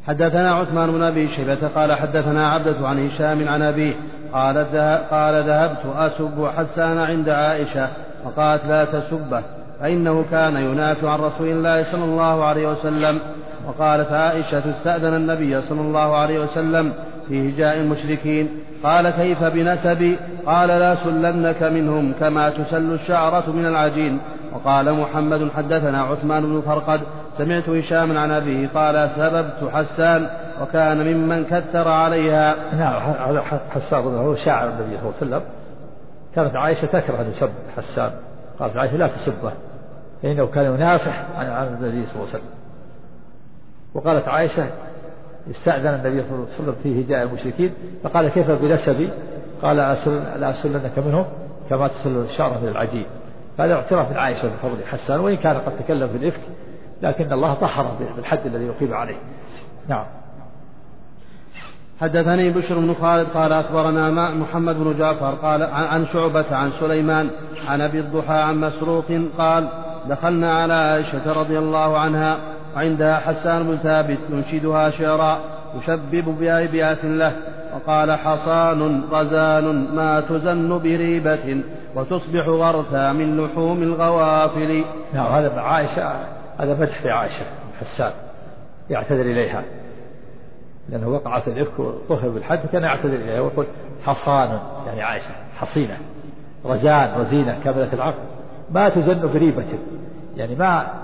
حدثنا عثمان بن أبي شيبة قال حدثنا عبدة عن هشام عن أبيه قال ذهبت أسب حسان عند عائشة فقالت لا تسبه فإنه كان ينافع عن رسول الله صلى الله عليه وسلم. وقالت عائشة استأذن النبي صلى الله عليه وسلم في هجاء المشركين قال كيف بنسبي؟ قال لا سلنك منهم كما تسل الشعرة من العجين. وقال محمد حدثنا عثمان بن فرقد سمعت هشام عن أبيه قال سببت حسان وكان ممن كثر عليها. نعم حسان هو شاعر النبي صلى الله عليه وسلم. كانت عائشة تكره أن يسب حسان قالت عائشة لا تسبه فإنه كان ينافح عن النبي صلى الله عليه وسلم. وقالت عائشة استأذن النبي صلى الله عليه وسلم في هجاء المشركين فقال كيف بنسبي؟ قال لا أسلنك منهم كما تسل الشعرة من العجين. هذا اعتراف من عائشة بفضل حسان وإن كان قد تكلم في الإفك لكن الله طهره بالحد الذي يقيم عليه. نعم. حدثني بشر بن خالد قال أخبرنا محمد بن جعفر قال عن شعبة عن سليمان عن أبي الضحى عن مسروق قال دخلنا على عائشة رضي الله عنها وعندها حسان بن ثابت ينشدها شعرا يشبب بأبيات له وقال حصان رزان ما تزن بريبة وتصبح غرثا من لحوم الغوافل. نعم هذا عائشة هذا مدح لعائشة حسان يعتذر إليها لأنه وقعت الإفك وطهر بالحد كان يعتذر إليها ويقول حصان يعني عائشة حصينة رزان رزينة كاملة العقل ما تزن بريبة يعني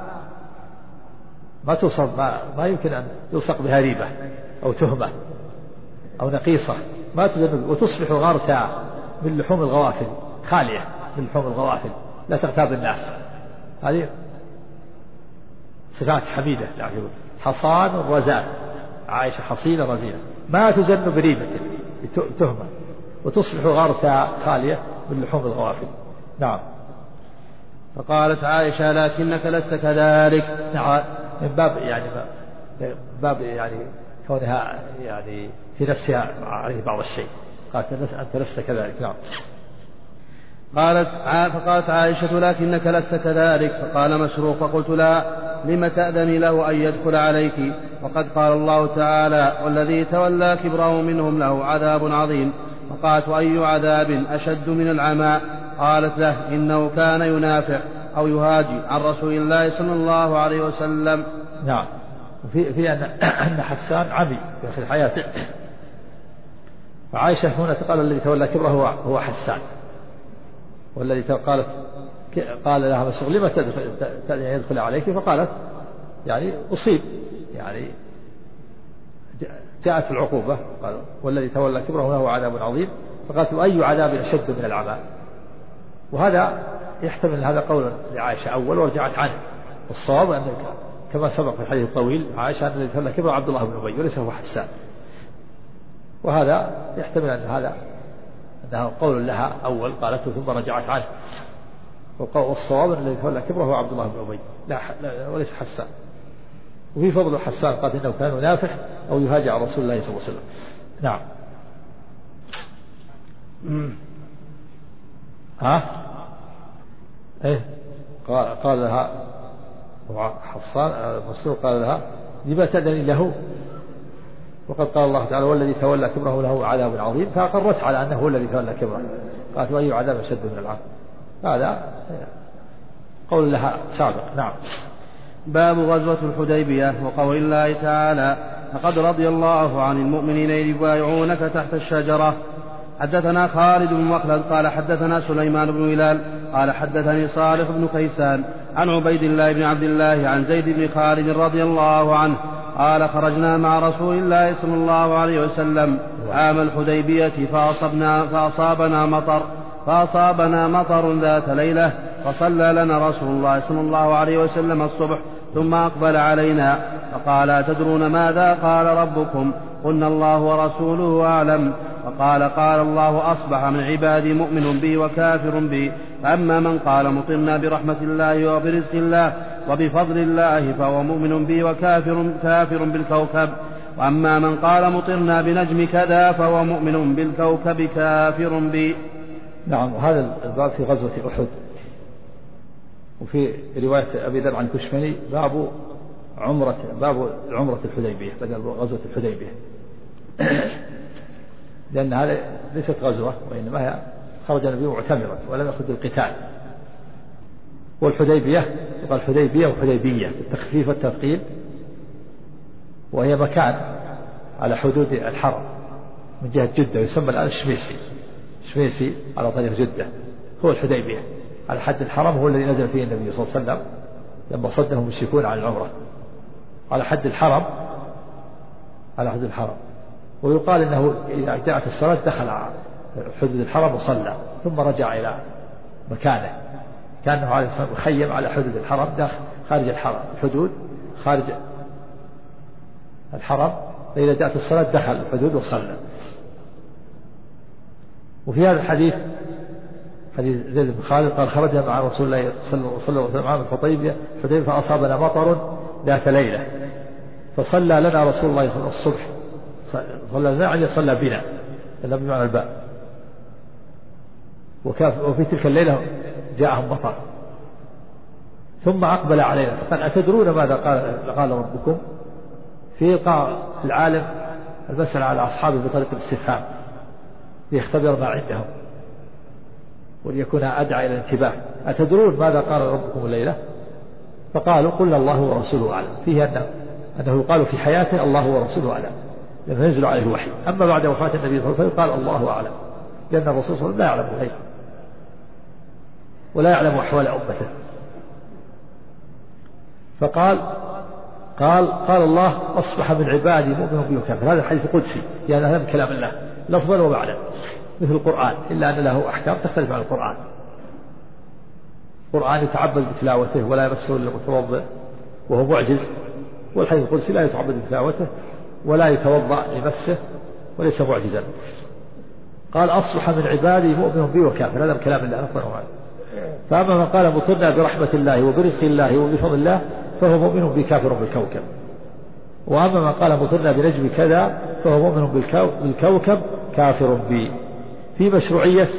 ما توصف ما يمكن أن يلصق بها ريبة أو تهمة أو نقيصة ما تزن وتصبح غارثا من لحوم الغوافل خالية من لحوم الغوافل لا تغتاب الناس. هذه صفات حميدة يعني حصان رزان عائشة حصينة رزينة ما تزن بريبة تهمة وتصبح غارثا خالية من لحوم الغوافل. نعم. فقالت عائشة لكنك لست كذلك. نعم من باب يعني كونها يعني في نفسها عليه بعض الشيء قالت أنت لست كذلك. نعم. فقالت عائشة لكنك لست كذلك. فقال مسروق فقلت لا لم تأذني له أن يدخل عليك وقد قال الله تعالى والذي تولى كبره منهم له عذاب عظيم. فقالت أي عذاب أشد من العمى؟ قالت له إنه كان ينافع أو يهاجي عن رسول الله صلى الله عليه وسلم. نعم. في أن حسان عمي في آخر حياته فعائشة هنا قال الذي تولى كبره هو حسان والذي قال لها مسروق لما يدخل عليك فقالت يعني أصيب يعني جاءت العقوبة قال والذي تولى كبره له عذاب عظيم. فقالت أي عذاب أشد من العمى؟ وهذا يحتمل هذا قول لعائشة أول ورجعت عنه. والصواب أن كما سبق في الحديث الطويل عائشة أن الذي تولى كبره عبد الله بن أبي وليس هو حسان. وهذا يحتمل أن هذا أنه قول لها أول قالته ثم رجعت عنه. والصواب أن الذي تولى كبره هو عبد الله بن أبي لا وليس حسان. وفي فضل حسان قال إنه كان ينافح أو يهاجع عن رسول الله صلى الله عليه وسلم. نعم. إيه قال لها حصان مسروق قال لها لما تأذني له وقد قال الله تعالى والذي تولى كبره له عذاب عظيم. فأقرت على أنه هو الذي تولى كبره قالت وأي عذاب أشد من العذاب. هذا قول لها سابق. نعم. باب غزوة الحديبية وقول الله تعالى لقد رضي الله عن المؤمنين إذ يبايعونك تحت الشجرة. حدثنا خالد بن مخلد قال حدثنا سليمان بن هلال قال حدثني صالح بن كيسان عن عبيد الله بن عبد الله عن زيد بن خالد رضي الله عنه قال خرجنا مع رسول الله صلى الله عليه وسلم عام الحديبية فأصابنا مطر ذات ليلة فصلى لنا رسول الله صلى الله عليه وسلم الصبح ثم أقبل علينا فقال أتدرون ماذا قال ربكم؟ قلنا الله ورسوله أعلم. فقال قال الله أصبح من عبادي مؤمن بي وكافر بي فأما من قال مطرنا برحمة الله وبرزق الله وبفضل الله فهو مؤمن بي وكافر بالكوكب وأما من قال مطرنا بنجم كذا فهو مؤمن بالكوكب كافر بي. نعم. هذا الباب في غزوة أحد. وفي رواية أبي ذر عن كشمني باب باب عمرة الحديبية بدل غزوة الحديبية لأن هذا ليست غزوة وإنما هي خرج النبي معتمرا ولم يأخذ بالقتال. والحديبية يقال حديبية وحديبية التخفيف والتثقيل، وهي مكان على حدود الحرم من جهة جدة يسمى الآن الشميسي على طريق جدة هو الحديبية على حد الحرم، هو الذي نزل فيه النبي صلى الله عليه وسلم لما صدهم المشركون عن العمرة على حد الحرم. ويقال انه اذا جاءت الصلاة دخل حدود الحرم وصلى ثم رجع الى مكانه، كانه عليه الصلاة والسلام يخيم على حدود الحرم داخل خارج الحرم الحدود خارج الحرم، فإذا جاءت الصلاة دخل الحدود وصلى. وفي هذا الحديث حديث زيد بن خالد قال خرجنا مع رسول الله صلى الله عليه وسلم عام الحديبية فأصابنا مطر ذات ليلة فصلى لنا رسول الله صلى الله عليه وسلم الصبح، صلى لنا يعني صلى بنا لم بمعنى الباء. وفي تلك الليلة جاءهم مطر ثم أقبل علينا فقال أتدرون ماذا قال ربكم؟ في إلقاء العالم المسألة على أصحابه بطريقة الاستفهام ليختبر ما عندهم وليكون أدعى إلى الانتباه. أتدرون ماذا قال ربكم الليلة؟ فقالوا قلنا الله ورسوله أعلم، فيه أنه يقال في حياته الله ورسوله أعلم لأنه ينزل عليه الوحي، أما بعد وفاة النبي صلى الله عليه وسلم قال الله أعلم لأن الرسول صلى الله عليه وسلم لا يعلم الغيب ولا يعلم أحوال أمته. فقال الله أصبح من عبادي مؤمن بي وكافر. هذا الحديث قدسي يعني هذا من كلام الله لفظا ومعنى مثل القرآن إلا أن له أحكام تختلف عن القرآن. القرآن يتعبد بتلاوته ولا يمسه إلا المتوضئ وهو معجز، والحديث القدسي لا يتعبد بتلاوته ولا يتوضأ لمسه وليس معجزا. قال أصبح من عبادي مؤمن بي وكافر، هذا من كلام الله لفظا ومعنى. فأما من قال مطرنا برحمة الله وبرزق الله وبفضل الله فهو مؤمن بي كافر بالكوكب، وأما من قال مطرنا بنجم كذا فهو مؤمن بالكوكب كافر بي. في مشروعية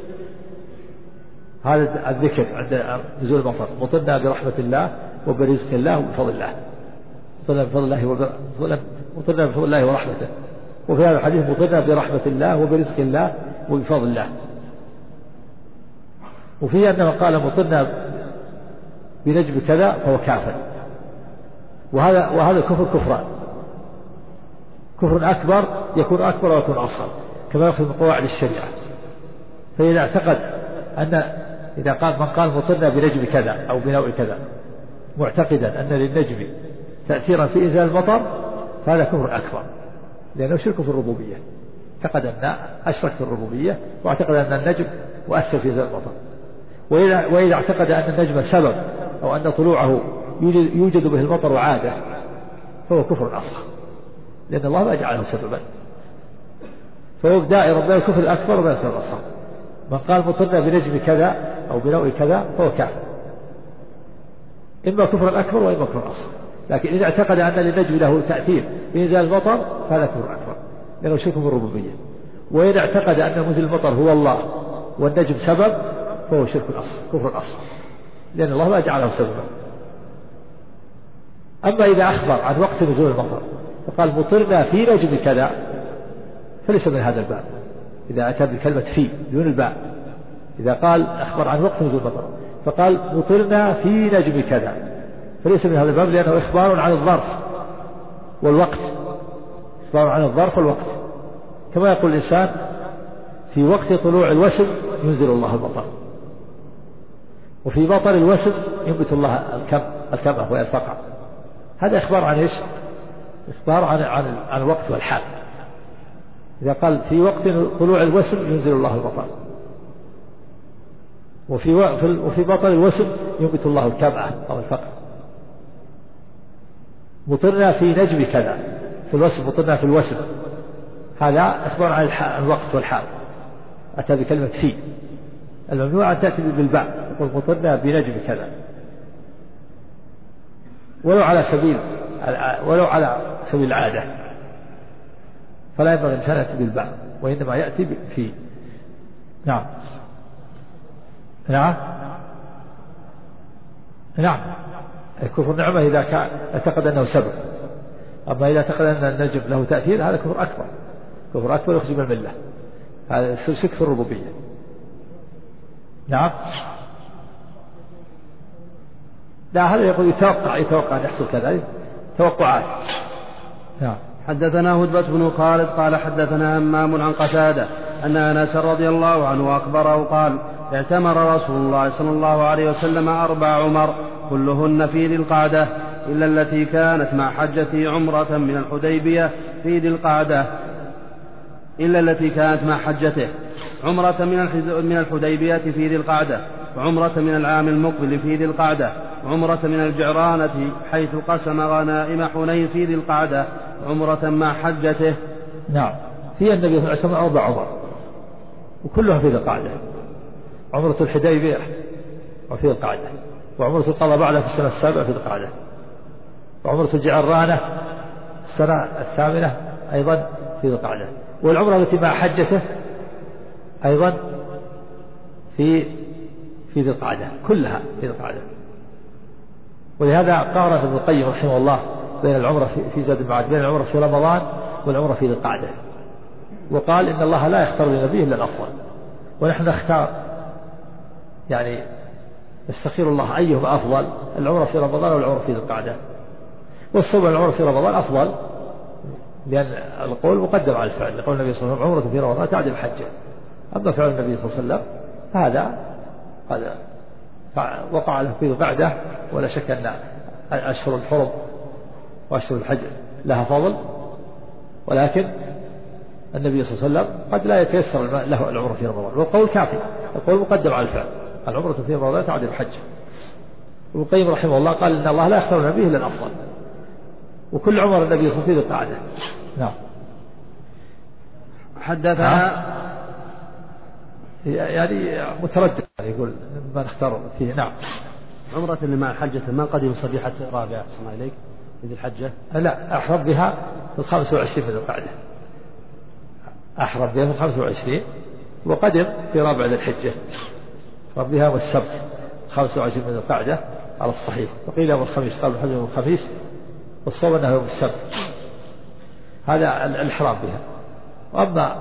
هذا الذكر عند نزول المطر مطرنا برحمة الله وبرزق الله وبفضل الله، مطرنا بفضل الله ورحمته. وفي هذا الحديث مطرنا برحمة الله وبرزق الله وبفضل الله. وفي أنه قال مطرنا بنجم كذا فهو كافر، وهذا كفران، كفر أكبر يكون أكبر ويكون أصغر كما يأخذ من قواعد الشريعة. فإذا اعتقد إذا قال من قال مطرنا بنجم كذا أو بنوع كذا معتقدا أن للنجم تأثيرا في إنزال المطر فهذا كفر أكبر لأنه شرك في الربوبية، اعتقد أن أشرك في الربوبية واعتقد أن النجم مؤثر في إنزال المطر. وإذا اعتقد أن النجم سبب أو أن طلوعه يوجد به المطر وعادة فهو كفر أصغر لأن الله ما جعله سببا، فهو دائرا بين الكفر الأكبر وبين الكفر الأصغر. من قال مطرنا بنجم كذا أو بنوع كذا فهو كافر، إما كفر أكبر وإما كفر أصغر. لكن إذا اعتقد أن للنجم له تأثير في إنزال المطر فهذا كفر أكبر لأنه شرك في الربوبية. وإذا اعتقد أن منزل المطر هو الله والنجم سبب فهو شرك أصغر، كفر أصغر لأن الله ما جعله سببا. أما إذا أخبر عن وقت نزول المطر فقال مطرنا في نجم كذا فليس من هذا الباب. إذا أتى بكلمة في دون الباء، إذا قال أخبر عن وقت نزول المطر فقال مطرنا في نجم كذا فليس من هذا الباب لأنه إخبار عن الظرف والوقت، إخبار عن الظرف والوقت. كما يقول الإنسان في وقت طلوع الوسم ينزل الله المطر، وفي مطر الوسم ينبت الله الكمأة والفقع. هذا إخبار عن إيش؟ إخبار عن الوقت والحال. إذا قال في وقت طلوع الوسم ينزل الله المطر، وفي مطر الوسم ينبت الله الكمأة أو الفقع. مطرنا في نجم كذا في الوسم، مطرنا في الوسم، هذا إخبار عن الوقت والحال، أتى بكلمة في. الممنوع أن تأتي بالباء، يقول مطرنا بنجم كذا ولو على سبيل العادة، فلا ينبغي الإنسان يأتي بالباء وإنما يأتي في. نعم كفر نعمة إذا كان اعتقد أنه سبب. أما إذا اعتقد أن النجم له تأثير هذا كفر أكبر، كفر أكبر يخرج من الملة، هذا شرك في الربوبية. نعم. لا هذا يقول يتوقع أن يحصل كذلك توقعات. نعم. حدثنا هدبة بن خالد قال حدثنا همام عن قتادة أن أنس رضي الله عنه أخبره قال اعتمر رسول الله صلى الله عليه وسلم 4 عمر كلهن في ذي القعدة إلا التي كانت مع حجته عمرة من الحديبية في ذي القعدة، إلا التي كانت مع حجته عمرة من الحديبية في ذي القعدة، وعمرة من العام المقبل في ذي القعدة، عمرة من الجعرانة حيث قسم غنائم حنين في ذي القعدة، عمرة مع حجته. نعم. في النبي صلى الله عليه وسلم 4 عمر وكلها في ذي القعدة، عمرة الحديبية وفي ذي القعدة، وعمرة القضاء بعدها في السنة 7 في ذي القعدة، وعمرة الجعرانة السنة 8 أيضا في ذي القعدة، والعمرة التي مع حجته أيضا في ذي القعدة، كلها في ذي القعدة. ولهذا قارن ابن القيم رحمه الله بين العمرة في زاد المعاد بين العمرة في رمضان والعمرة في ذي القعدة، وقال إن الله لا يختار لنبيه إلا الأفضل، ونحن نختار يعني نستخير الله أيهما أفضل، العمرة في رمضان والعمرة في ذي القعدة. والصوم العمرة في رمضان أفضل لأن القول مقدم على الفعل، لقول النبي صلى الله عليه وسلم عمرة في رمضان تعدل حجة. أما فعل النبي صلى الله عليه وسلم هذا وقع له في ذي القعدة، ولا شك أن أشهر الحرم وأشهر الحج لها فضل، ولكن النبي صلى الله عليه وسلم قد لا يتيسر له العمرة في رمضان، والقول كافي، القول مقدم على الفعل، العمرة في رمضان تعدل الحج. ابن القيم رحمه الله قال إن الله لا يختار نبيه إلا الأفضل، وكل عمر النبي صلى الله عليه وسلم في ذي القعدة. نعم. حدثنا يعني متردد يقول ما نختار فيه. نعم. عمرة اللي مع الحجة ما قدم صبيحة رابعة صلى إليك في ذي الحجة؟ لا، أحرم بها في 25 في ذي القعدة، أحرم بها في 25 وقدم في رابع ذي الحجة، أحرم بها والسبت 25 من ذي القعدة على الصحيح، وقيل يوم الخميس، قال الحج يوم الخميس، والصوم أنه يوم السبت، هذا الإحرام بها. وأما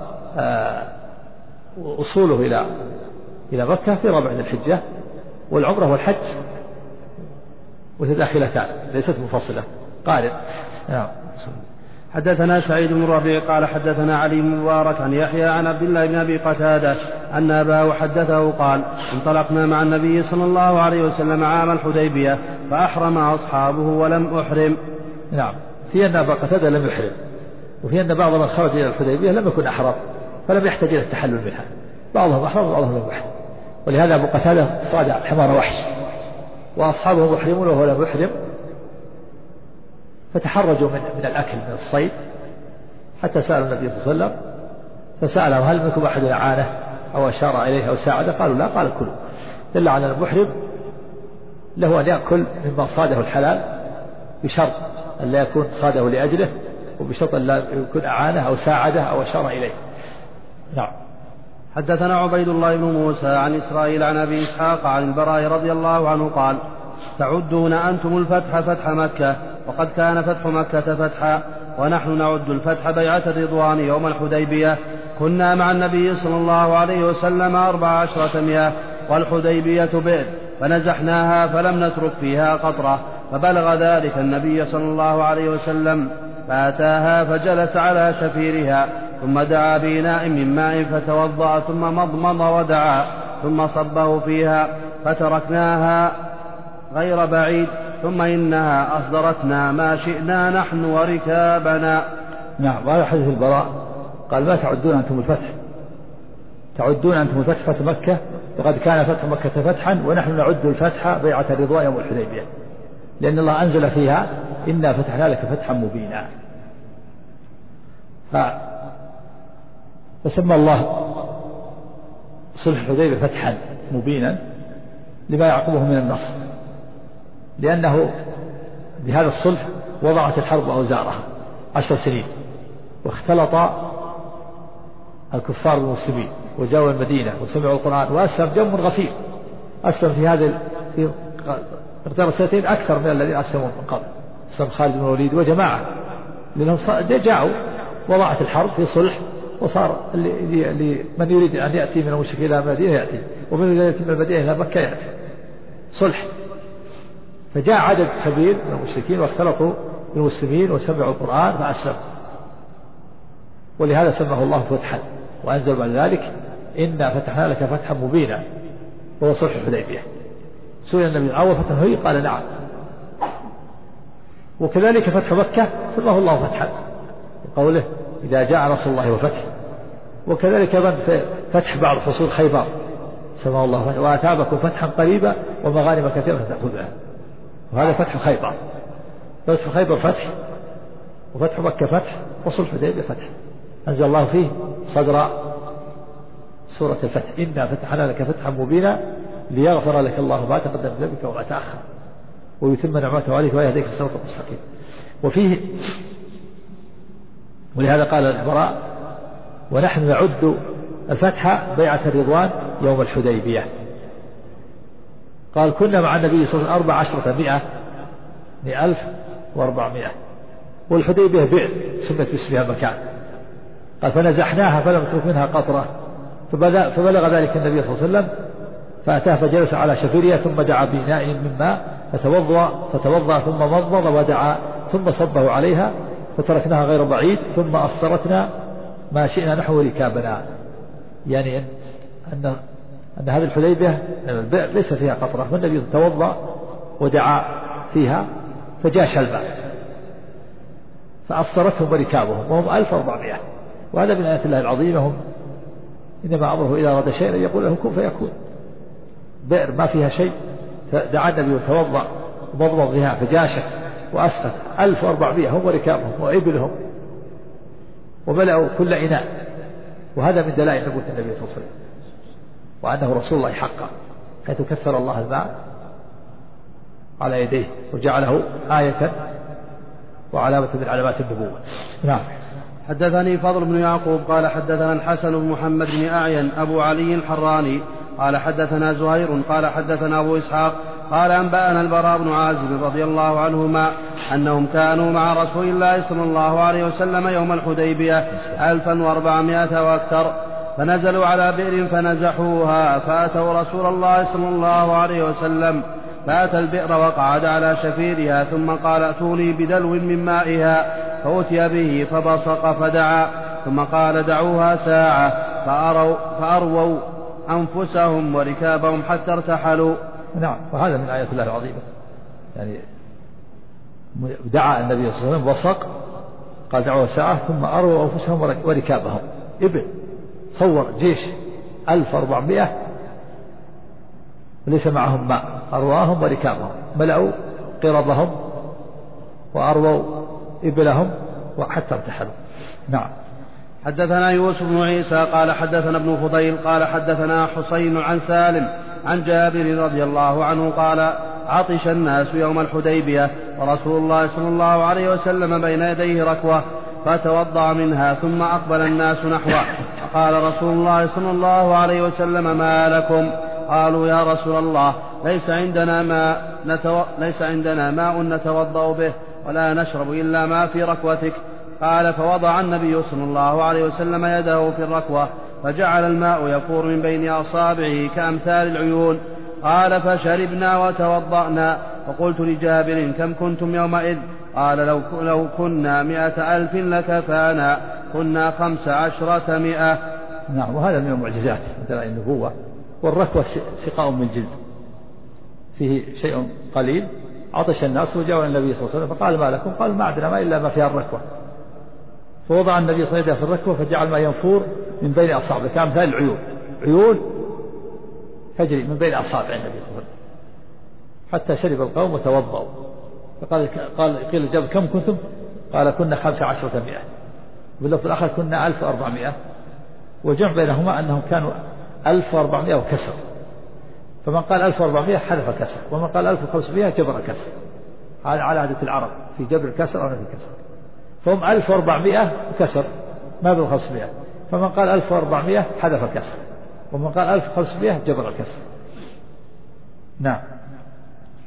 وصوله إلى مكة في رابع ذي الحجة، والعمرة والحج متداخلتان ليست منفصلة، قارن. نعم. حدثنا سعيد بن ربيع قال حدثنا علي بن مبارك عن يحيى عن عبد الله بن أبي قتادة أن أباه حدثه قال انطلقنا مع النبي صلى الله عليه وسلم عام الحديبية فأحرم أصحابه ولم أحرم. نعم. في أن أبا قتادة لم يحرم، وفي أن بعض من خرج إلى الحديبية لم يكن أحرم فلم يحتاج إلى التحلل منها، بعضهم أحرم وبعضهم لم يحرم، ولهذا أبو قتادة صاد حمار وحش وأصحابه محرمون وهو لم يحرم، فتحرجوا من الأكل من الصيد، حتى سألوا النبي صلى الله عليه وسلم فسألهم هل منكم أحد أعانه أو أشار إليه أو ساعده؟ قالوا لا، قال كلوا، دل على المحرم له أن يأكل مما صاده الحلال بشرط أن لا يكون صاده لأجله، وبشرط أن لا يكون أعانه أو ساعده أو أشار إليه. نعم. حدثنا عبيد الله بن موسى عن إسرائيل عن أبي إسحاق عن البراء رضي الله عنه قال تعدون أنتم الفتح فتح مكة، وقد كان فتح مكة فتحا، ونحن نعد الفتح بيعة الرضوان يوم الحديبية، كنا مع النبي صلى الله عليه وسلم 14 مئة، والحديبية بئر فنزحناها فلم نترك فيها قطرة، فبلغ ذلك النبي صلى الله عليه وسلم فأتاها فجلس على شفيرها، ثم دعا بإناء من ماء فتوضأ، ثم مضمض ودعا، ثم صبه فيها، فتركناها غير بعيد، ثم إنها أصدرتنا ما شئنا نحن وركابنا. نعم. وهذا حديث البراء قال ما تعدون أنتم الفتح، تعدون أنتم الفتح فتح مكة، وقد كان فتح مكة فتحا، ونحن نعد الفتح بيعة الرضوان يوم الحديبية، لأن الله أنزل فيها إنا فتحنا لك فتحا مبينا، فسمى الله صلح الحديبية فتحا مبينا لما يعقبه من النصر، لأنه بهذا الصلح وضعت الحرب أوزارها 10 سنين، واختلط الكفار المسلمين وجاءوا المدينة وسمعوا القرآن، وأسلم جم غفير، أسلم في مقدار سنتين أكثر من الذين أسلموا من قبل. أسلم خالد بن الوليد وجماعة لأنهم جاءوا وضعت الحرب في صلح، وصار من يريد أن يأتي من المشركين إلى المدينة يأتي، ومن يريد أن يأتي من المدينة إلى مكة يأتي، صلح. فجاء عدد كبير من المشركين واختلطوا بالمسلمين وسمعوا القرآن فأسلموا، ولهذا سماه الله فتحا، وأنزل بعد ذلك إنا فتحنا لك فتحا مبينا وهو صلح الحديبية. سئل النبي أول فتح هي؟ قال نعم. وكذلك فتح مكة سماه الله فتحا بقوله إذا جاء نصر الله وفتح. وكذلك فتح بعض فصول خيبر سماه الله فتح، وأتابكم فتحا قريبا ومغانم كثيرة تأخذها، وهذا فتح خيبر. فتح خيبر فتح، وفتح مكة فتح، وصلح الحديبية فتح. أنزل الله فيه صدر سورة الفتح إنا فتحنا لك فتحا مبينا ليغفر لك الله ما تقدم من ذنبك وما تأخر ويتم نعمته عليك ويهديك الصراط المستقيم. وفيه ولهذا قال البراء ونحن نعد الفتح بيعة الرضوان يوم الحديبية. قال كنا مع النبي صلى الله عليه وسلم 1400 والحديبية بئر سمت باسمها مكان. قال فنزحناها فلم نترك منها قطرة، فبلغ ذلك النبي صلى الله عليه وسلم فأتاه فجلس على شفيرها ثم دعا بإناء من ماء فتوضأ ثم مضمض ودعا ثم صبه عليها فتركناها غير بعيد ثم أفطرتنا ما شئنا نحو ركابنا. يعني أن هذه الحديبية البئر ليس فيها قطرة، فالنبي توضأ ودعا فيها فجاش الماء فأفطرتهم وركابهم وهم 1400. وهذا من آيات الله العظيمة. هم إنما أمره إذا أراد شيئا يقول له كن فيكون. بئر ما فيها شيء دعا النبي وتوضأ ومضمض بها فجاشت وأسقط 1400 هم وركابهم وإبلهم وملأوا كل إناء. وهذا من دلائل نبوة النبي صلى الله عليه وسلم وأنه رسول الله حقا، حيث كثر الله الماء على يديه وجعله آية وعلامة من علامات النبوة. نعم. حدثني فضل بن يعقوب قال حدثنا الحسن بن محمد بن أعين أبو علي الحراني قال حدثنا زهير قال حدثنا أبو إسحاق قال أنبأنا البراء بن عازب رضي الله عنهما أنهم كانوا مع رسول الله صلى الله عليه وسلم يوم الحديبية 1400 وأكثر، فنزلوا على بئر فنزحوها فأتوا رسول الله صلى الله عليه وسلم فأتى البئر وقعد على شفيرها ثم قال ائتوني بدلو من مائها فأتي به فبصق فدعا ثم قال دعوها ساعة فأرووا أنفسهم وركابهم حتى ارتحلوا. نعم. وهذا من آيات الله العظيمة. يعني دعا النبي صلى الله عليه وسلم بصق قال دعوها ساعة ثم أرووا أنفسهم وركابهم. ابن صور جيش 1400 وليس معهم ماء، أرواهم وركابهم ملأوا قربهم وأرووا إبلهم وحتى ارتحلوا. نعم. حدثنا يوسف بن عيسى قال حدثنا ابن فضيل قال حدثنا حسين عن سالم عن جابر رضي الله عنه قال عطش الناس يوم الحديبية ورسول الله صلى الله عليه وسلم بين يديه ركوة فتوضأ منها ثم أقبل الناس نحوه فقال رسول الله صلى الله عليه وسلم ما لكم؟ قالوا يا رسول الله ليس عندنا ماء نتوضأ به ولا نشرب إلا ما في ركوتك. قال فوضع النبي صلى الله عليه وسلم يده في الركوة فجعل الماء يفور من بين أصابعه كأمثال العيون. قال فشربنا وتوضأنا. فقلت لجابر كم كنتم يومئذ؟ قال لو كنا 100,000 لكفانا، كنا 1500. نعم. وهذا من المعجزات مثل النبوة. والركوة سقاء من جلد فيه شيء قليل. عطش الناس وجاءوا النبي صلى الله عليه وسلم فقال ما لكم؟ قال ما عندنا ما إلا ما فيها الركوة. فوضع النبي صلى الله عليه وسلم في الركوة فجعل ما ينفور من بين أصابعه كأمثال العيون، عيون تجري من بين أصابع النبي صلى الله عليه وسلم حتى شرب القوم وتوضأوا. قيل جاب كم كنتم؟ قال كنا 1500. باللفظ الآخر كنا 1400. وجمع بينهما أنهم كانوا 1400 وكسر، فمن قال 1400 حذف كسر، ومن قال 1500 جبر كسر. هذا على عادة العرب في جبر الكسر أو نفي الكسر. فهم 1400 وكسر ما بين 500، فمن قال 1400 حذف الكسر، ومن قال 1500 جبر الكسر. نعم.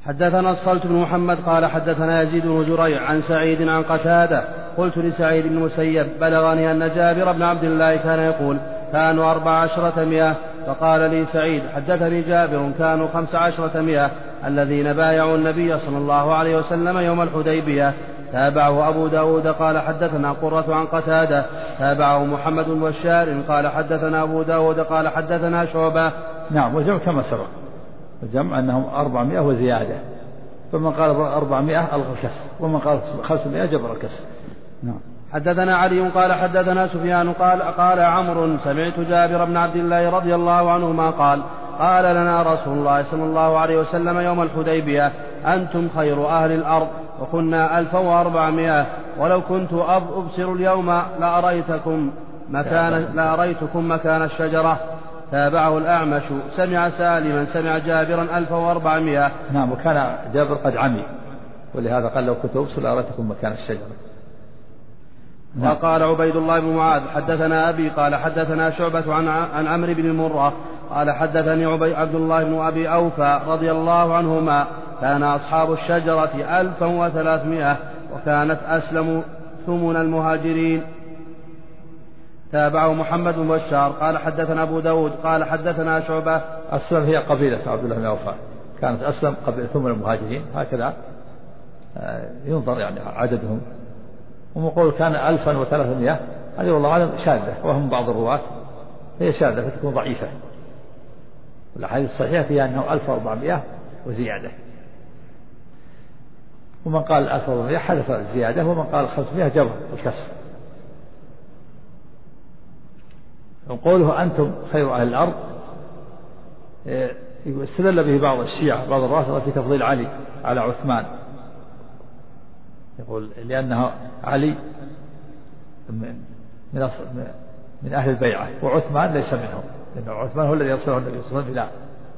حدثنا الصلت بن محمد قال حدثنا يزيد بن زريع عن سعيد عن قتادة قلت لسعيد بن المسيب بلغني أن جابر بن عبد الله كان يقول كانوا 14 فقال لي سعيد حدثني جابر كانوا 15 الذين بايعوا النبي صلى الله عليه وسلم يوم الحديبية. تابعه أبو داود قال حدثنا قرة عن قتادة تابعه محمد بن بشار قال حدثنا أبو داود قال حدثنا شعبة. نعم. والجمع كما سبق، الجمع أنهم 400 وزيادة، فمن قال 400 ألغى الكسر، ومن قال 500 جبر الكسر. نعم. حدثنا علي قال حدثنا سفيان قال عمرو سمعت جابر بن عبد الله رضي الله عنهما قال لنا رسول الله صلى الله عليه وسلم يوم الحديبية أنتم خير أهل الأرض وكنا 1400 ولو كنت أبصر اليوم لأريتكم مكان الشجرة. تابعه الأعمش سمع سالما سمع جابرا 1400. نعم. وكان جابر قد عمي، ولهذا قال لو كنت أبصر لأريتكم مكان الشجرة. وقال عبيد الله بن معاذ حدثنا أبي قال حدثنا شعبة عن عمرو بن المرة قال حدثني عبد الله بن أبي أوفى رضي الله عنهما كان أصحاب الشجرة 1300 وكانت أسلم ثمن المهاجرين. تابعه محمد بن بشار قال حدثنا أبو داود قال حدثنا شعبة. أسلم هي قبيلة عبد الله بن أوفى، كانت أسلم قبيلة ثمن المهاجرين، هكذا ينظر يعني عددهم. ومقول كان 1300 هذه والله أعلم شاذة، وهم بعض الرواة هي شاذة فتكون ضعيفة، والأحاديث الصحيحة فيها أنه 1400 وزيادة، ومن قال 1400 حذف الزيادة، ومن قال 500 جبر الكسر. وقوله أنتم خير أهل الأرض استدل به بعض الشيعة بعض الرافضة في تفضيل علي على عثمان، يقول لأنه علي من أهل البيعة وعثمان ليس منهم، لأن عثمان هو الذي يرسله النبي صلى الله عليه وسلم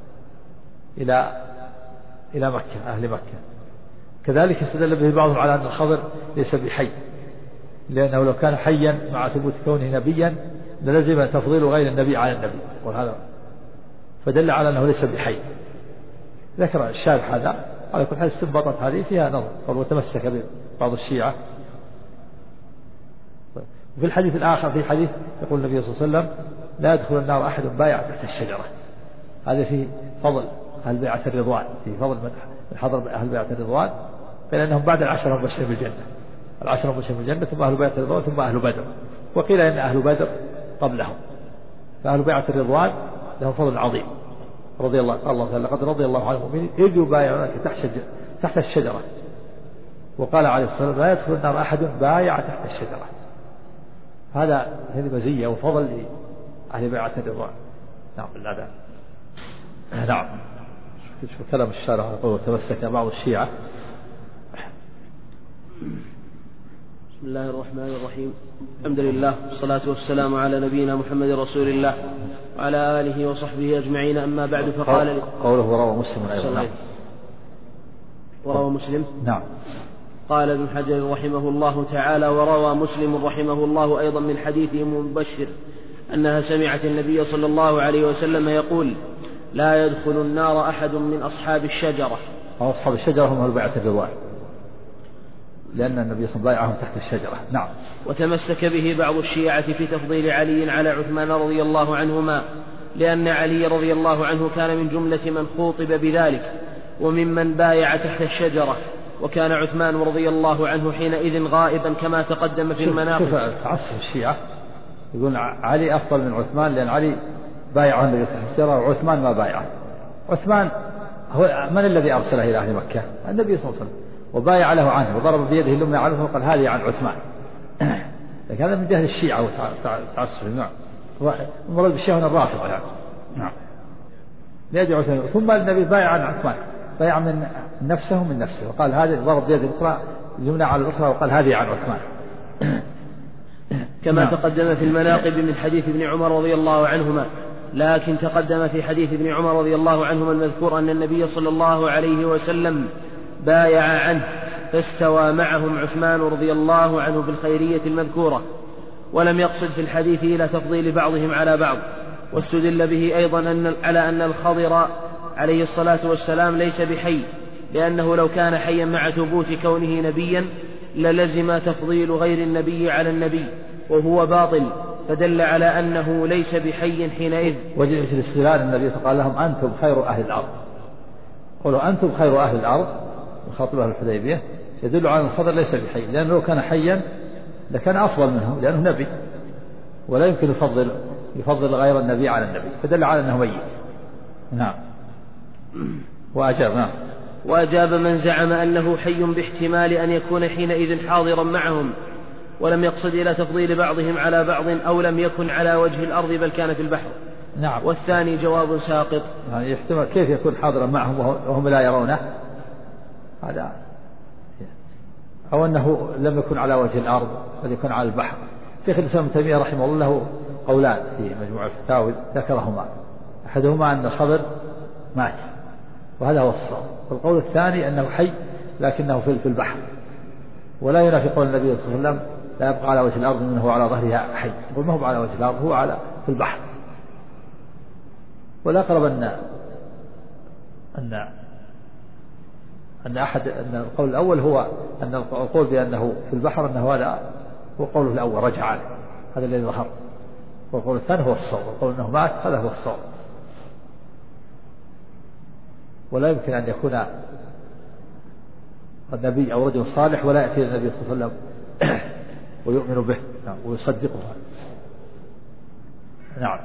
إلى مكة أهل مكة. كذلك استدل به بعضهم على أن الخضر ليس بحي، لأنه لو كان حيا مع ثبوت كونه نبيا للزم تفضيل غير النبي على النبي، وهذا فدل على أنه ليس بحي. ذكر الشارح هذا على كل حال استنبطت هذه فيها نظر، وتمسك به بعض الشيعة. وفي الحديث الآخر في حديث يقول النبي صلى الله عليه وسلم لا يدخل النار أحد بايع تحت الشجرة، هذا في فضل أهل بيعة الرضوان، في فضل من حضر أهل بيعة الرضوان، قيل أنهم بعد 10 المبشرين بالجنة، 10 المبشرين بالجنة ثم أهل بيعة الرضوان ثم أهل بدر، وقيل إن أهل بدر قبلهم، فأهل بيعة الرضوان لهم فضل عظيم رضي الله تعالى لقد رضي الله عن المؤمنين إذ يبايعونك تحت الشجرة، وقال عليه الصلاة والسلام لا يدخل النار أحد بايع تحت الشجرة. هذه مزية وفضل لأهل بيعة الرضوان. نعم بالله. نعم. شوف كلام الشارع يقول تمسك بعض الشيعة. بسم الله الرحمن الرحيم، الحمد لله والصلاة والسلام على نبينا محمد رسول الله وعلى آله وصحبه أجمعين. أما بعد فقال قوله وروى مسلم أيضا. وروى مسلم. نعم. قال ابن حجر رحمه الله تعالى وروى مسلم رحمه الله أيضا من حديث أم مبشر أنها سمعت النبي صلى الله عليه وسلم يقول لا يدخل النار أحد من أصحاب الشجرة. أصحاب الشجرة هم أهل بيعة الرضوان، لأن النبي صلى الله عليه وسلم بايعهم تحت الشجرة. نعم. وتمسك به بعض الشيعة في تفضيل علي على عثمان رضي الله عنهما، لأن علي رضي الله عنه كان من جملة من خوطب بذلك وممن بايع تحت الشجرة، وكان عثمان رضي الله عنه حينئذ غائبا كما تقدم في المناقب. شوف تعصب الشيعة، يقول علي أفضل من عثمان لأن علي بايع النبي تحت الشجرة وعثمان ما بايعه. عثمان هو من الذي أرسله إلى أهل مكة؟ النبي صلى الله عليه وسلم، وبايع له عنه وضرب بيده اليمنى عنه وقال هذه عن عثمان. لكن هذا من جهل الشيعة وتعصب. نعم. المراد بالشيعة هنا الرافضة يعني. نعم. يدعو عثمان ثم النبي بايع عن عثمان، بايع من نفسه من نفسه، وقال هذه ضرب بيده الأخرى اليمنى على الأخرى وقال هذه عن عثمان. كما تقدم في المناقب من حديث ابن عمر رضي الله عنهما. لكن تقدم في حديث ابن عمر رضي الله عنهما المذكور أن النبي صلى الله عليه وسلم بايع عنه فاستوى معهم عثمان رضي الله عنه بالخيرية المذكورة، ولم يقصد في الحديث إلى تفضيل بعضهم على بعض. واستدل به أيضا على أن الخضر عليه الصلاة والسلام ليس بحي، لأنه لو كان حيا مع ثبوت كونه نبيا للزم تفضيل غير النبي على النبي وهو باطل، فدل على أنه ليس بحي حينئذ. وجه الاستدلال النبي قال لهم أنتم خير أهل الأرض، قولوا أنتم خير أهل الأرض وخاطب أهل الحديبية، يدل على أن الخضر ليس بحي، لأنه لو كان حيا لكان أفضل منه لأنه نبي، ولا يمكن يفضل غير النبي على النبي، فدل على أنه ميت. نعم. وأجاب من زعم أنه حي باحتمال أن يكون حينئذ حاضرا معهم ولم يقصد إلى تفضيل بعضهم على بعض أو لم يكن على وجه الأرض بل كان في البحر. نعم. والثاني جواب ساقط. يعني يحتمل كيف يكون حاضرا معهم وهم لا يرونه، هذا أو أنه لم يكن على وجه الأرض بل يكون على البحر. شيخ الإسلام ابن تيمية رحمه الله له قولان في مجموع الفتاوى ذكرهما، أحدهما أن الخضر مات وهذا هو الصواب، والقول الثاني أنه حي لكنه في البحر، ولا ينافي قول النبي صلى الله عليه وسلم لا يبقى على وجه الأرض منه على ظهرها حي، يقول ما هو على وجه الأرض، هو في البحر. ولا أقرب أن القول الأول هو أن القول بأنه في البحر أنه هذا هو قوله الأول رجع عليه، هذا الذي ظهر، والقول الثاني هو الصواب، والقول أنه مات هذا هو الصواب. ولا يمكن أن يكون النبي أو رجل صالح ولا يأتي النبي صلى الله عليه وسلم ويؤمن به ويصدقه. نعم.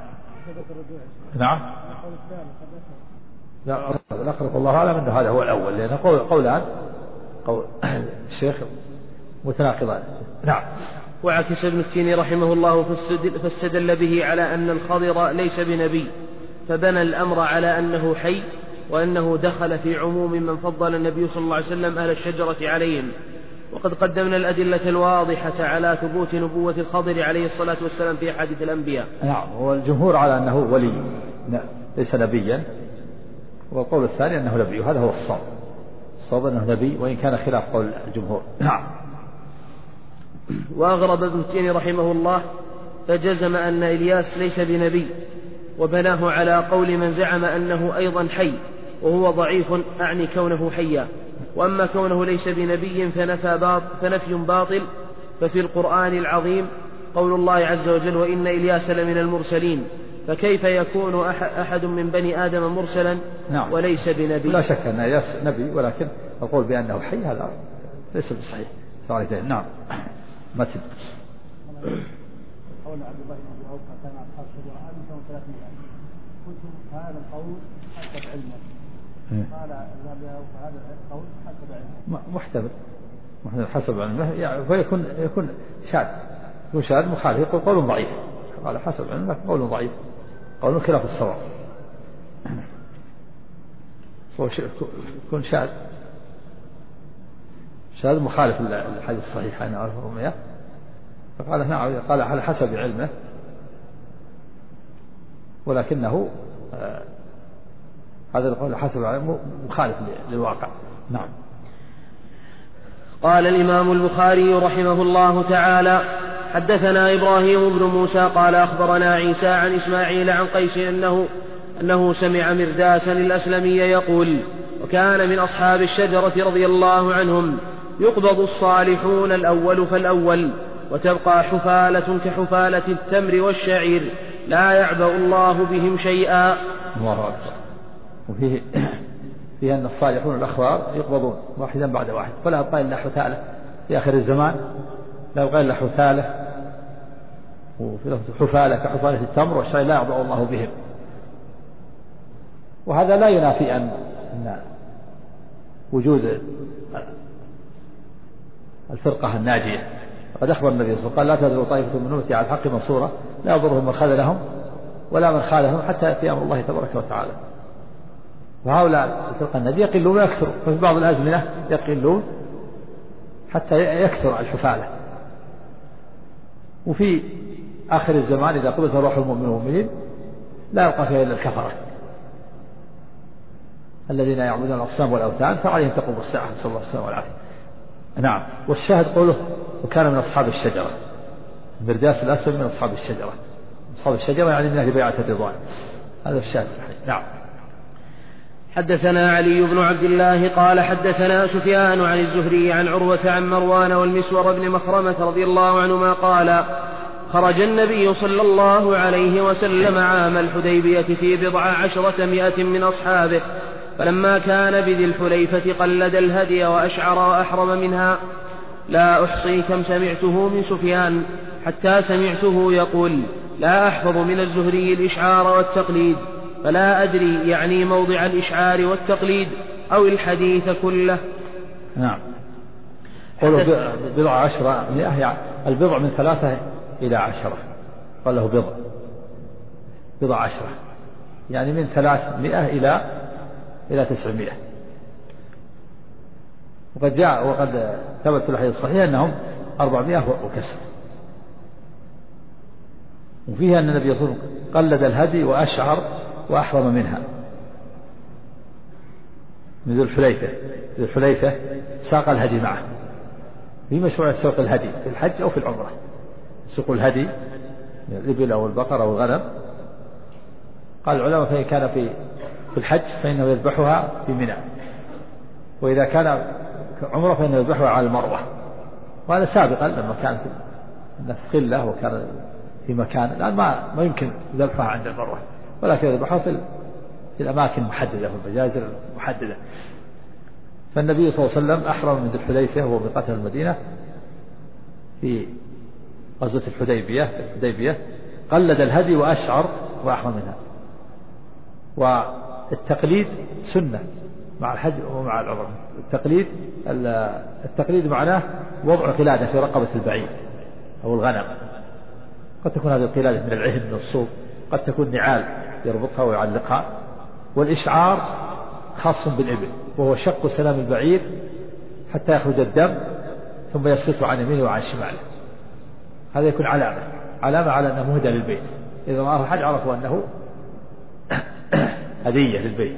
لا أقرب الله أعلم أنه هذا هو الأول، لأن قولان قول الشيخ متناقضان. نعم. وعكس ابن التين رحمه الله فاستدل به على أن الخضر ليس بنبي، فبنى الأمر على أنه حي، وأنه دخل في عموم من فضل النبي صلى الله عليه وسلم أهل الشجرة عليهم. وقد قدمنا الأدلة الواضحة على ثبوت نبوة الخضر عليه الصلاة والسلام في أحاديث الأنبياء. نعم. والجمهور على أنه ولي ليس نبيا، والقول الثاني أنه نبي، وهذا هو الصواب أنه نبي وإن كان خلاف قول الجمهور. نعم. وأغرب ابن التين رحمه الله فجزم أن إلياس ليس بنبي، وبناه على قول من زعم أنه أيضا حي، وهو ضعيف أعني كونه حيا. وأما كونه ليس بنبي فنفي باطل. ففي القرآن العظيم قول الله عز وجل وإن إلياس لمن المرسلين، فكيف يكون أحد من بني آدم مرسلا نعم. وليس بنبي؟ لا شك أن إلياس نبي، ولكن القول بأنه حي هذا ليس بصحيح. نعم. مثل قول عبد الله بن أوفى كان أصحاب الشجرة 1300، قلت هذا القول حسب علمه، قال ابن أوفى هذا القول حسب علمه محتمل حسب علمه، يعني فيكون شاذ، يكون شاذ مخالف، يقول قول ضعيف، قال حسب علمه قول ضعيف، قول خلاف الصواب، يكون شاذ مخالف للحديث الصحيح عن عرف الرمية. فقال نعم، قال على حسب علمه، ولكنه هذا القول حسب علمه مخالف للواقع. نعم. قال الإمام البخاري رحمه الله تعالى حدثنا إبراهيم بن موسى قال أخبرنا عيسى عن إسماعيل عن قيس أنه سمع مرداسا الأسلمي يقول وكان من أصحاب الشجرة رضي الله عنهم يقبض الصالحون الأول فالأول، وتبقى حفالة كحفالة التمر والشعير لا يعبأ الله بهم شيئا. الله أكبر. وفيه أن الصالحون الأخوار يقبضون واحدا بعد واحد، ولا يبقى إلا حثالة في آخر الزمان، لا يبقى إلا حثالة، وفي حفالة كحفالة التمر والشعير لا يعبأ الله بهم. وهذا لا ينافي أن وجود الفرقة الناجية. وقد أخبر النبي صلى الله عليه وسلم قال لا تزال طائفة من أمتي على الحق منصورة لا يضرهم من خذلهم ولا من خالفهم حتى يأتي أمر الله تبارك وتعالى. وهؤلاء الفرقة الناجية يقلون ويكثرون، وفي بعض الأزمنة يقلون حتى يكثر الحفالة. وفي آخر الزمان إذا قبضت روح المؤمنين والمؤمنين لا يبقى فيها إلا الكفرة الذين يعبدون الأصنام والأوثان، فعليهم تقوم الساعة، نسأل الله السلامة والعافية. نعم. والشاهد قوله وكان من أصحاب الشجرة، مرداس الأسلم من أصحاب الشجرة يعني من أهل بيعة الرضوان، هذا الشاهد صحيح. نعم. حدثنا علي بن عبد الله قال حدثنا سفيان عن الزهري عن عروة عن مروان والمسور بن مخرمة رضي الله عنهما قال خرج النبي صلى الله عليه وسلم عام الحديبية في 19 من أصحابه، فلما كان بذي الحليفة قلد الهدي وأشعر وأحرم منها. لا أحصي كم سمعته من سفيان حتى سمعته يقول لا أحفظ من الزهري الإشعار والتقليد، فلا أدري يعني موضع الإشعار والتقليد أو الحديث كله. نعم. قوله بضع 10 يعني البضع من 3 إلى 10، قال له بضع 10 يعني من 300 إلى 900. وقد ثبت في الحديث الصحيح أنهم 400 وكسر. وفيها أن النبي صلى الله عليه وسلم قلد الهدي وأشعر وأحرم منها من ذي الحليفة ساق الهدي معه. في مشروع سوق الهدي في الحج أو في العمرة، سوق الهدي من الإبل أو البقر أو الغنم. قال العلماء فإن كان في الحج فإنه يذبحها في منى، وإذا كان عمره فإنه يذبحها على المروة. وهذا سابقا لما كان في الناس قلة وكان في مكان، الآن ما يمكن ذبحها عند المروة، ولكن يذبحها في الأماكن المحددة والمجازر المحددة. فالنبي صلى الله عليه وسلم أحرم من ذي الحليفة وهو بقتل المدينة في غزوة الحديبية قلد الهدي وأشعر وأحرم منها. والتقليد سنة مع الحج ومع العمرة. التقليد معناه وضع قلادة في رقبة البعير أو الغنم، قد تكون هذه القلادة من العهن من الصوف، قد تكون نعال يربطها ويعلقها. والإشعار خاص بالإبل، وهو شق سلام البعير حتى يخرج الدم ثم يسلط عن يمينه وعن شماله. هذا يكون علامة على أنه مهدى للبيت، إذا رآه الحج عرفوا أنه هدية للبيت.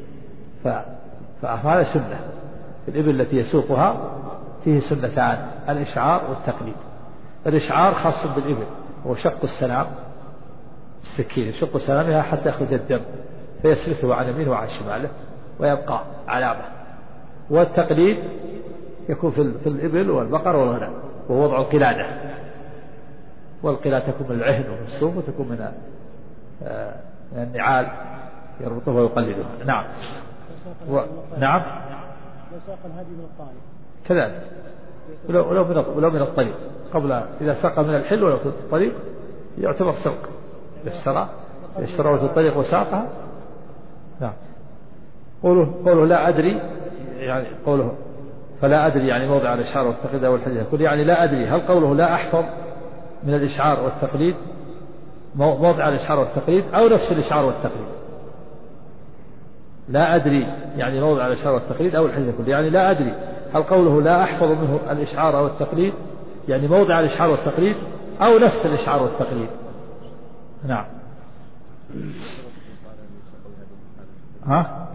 فهذا سنة في الإبل التي يسوقها، فيه سنتان: الإشعار والتقليد. الإشعار خاص بالإبل، هو شق السلام، السكين يشق سلامها حتى يخرج الدم فيسلته عن يمينه وعن شماله ويبقى علامة. والتقليد يكون في الإبل والبقر والغنم، وهو وضع القلادة. والقلادة تكون من العهن ومن الصوف، وتكون من النعال يربطه ويقلده. نعم. نعم. وساق الهدي من الطريق كذلك، ولو من الطريق قبل، إذا ساق من الحل ولو في الطريق يعتبر سوق. يشترى في الطريق وساقها. نعم. قوله لا أدري، يعني قوله فلا أدري يعني موضع الإشعار والتقليد أو الحديث كله، يعني لا أدري هل قوله لا أحفظ من الإشعار والتقليد موضع الإشعار والتقليد أو نفس الإشعار والتقليد. لا أدري يعني موضع الإشعار والتقليد أو الحديث كله، يعني لا أدري هل قوله لا أحفظ منه الإشعار والتقليد يعني موضع الإشعار والتقليد أو نفس الإشعار والتقليد. نعم. ها؟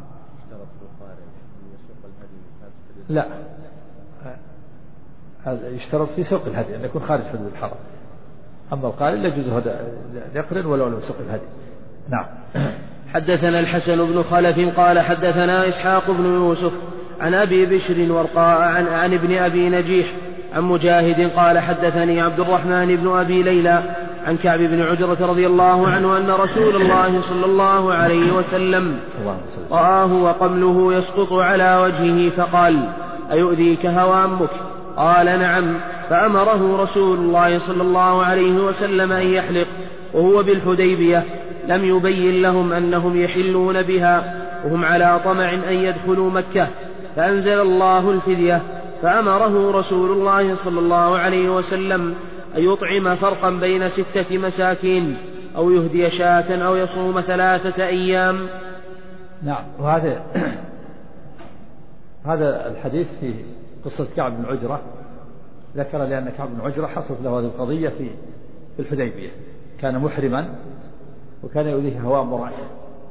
لا، يشترط في سوق الهدي أن يكون خارج حدود الحرم. أما القارن لا يجوز هذا يقرن ولو لم سوق الهدي. نعم. حدثنا الحسن بن خلف قال حدثنا إسحاق بن يوسف عن أبي بشر ورقاء عن ابن أبي نجيح عن مجاهد قال حدثني عبد الرحمن بن أبي ليلى عن كعب بن عجرة رضي الله عنه أن رسول الله صلى الله عليه وسلم رآه وقمله يسقط على وجهه فقال: أيؤذيك هوامك؟ قال: نعم. فأمره رسول الله صلى الله عليه وسلم أن يحلق وهو بالحديبية. لم يبين لهم أنهم يحلون بها وهم على طمع أن يدخلوا مكة، فأنزل الله الفدية، فأمره رسول الله صلى الله عليه وسلم أن يطعم فرقا بين 6 مساكين أو يهدي شاة أو يصوم 3 أيام. نعم. هذا الحديث في قصة كعب بن عجرة، ذكر لأن كعب بن عجرة حصلت له هذه القضية في الحديبية. كان محرما وكان يؤذيه هوام رأسه،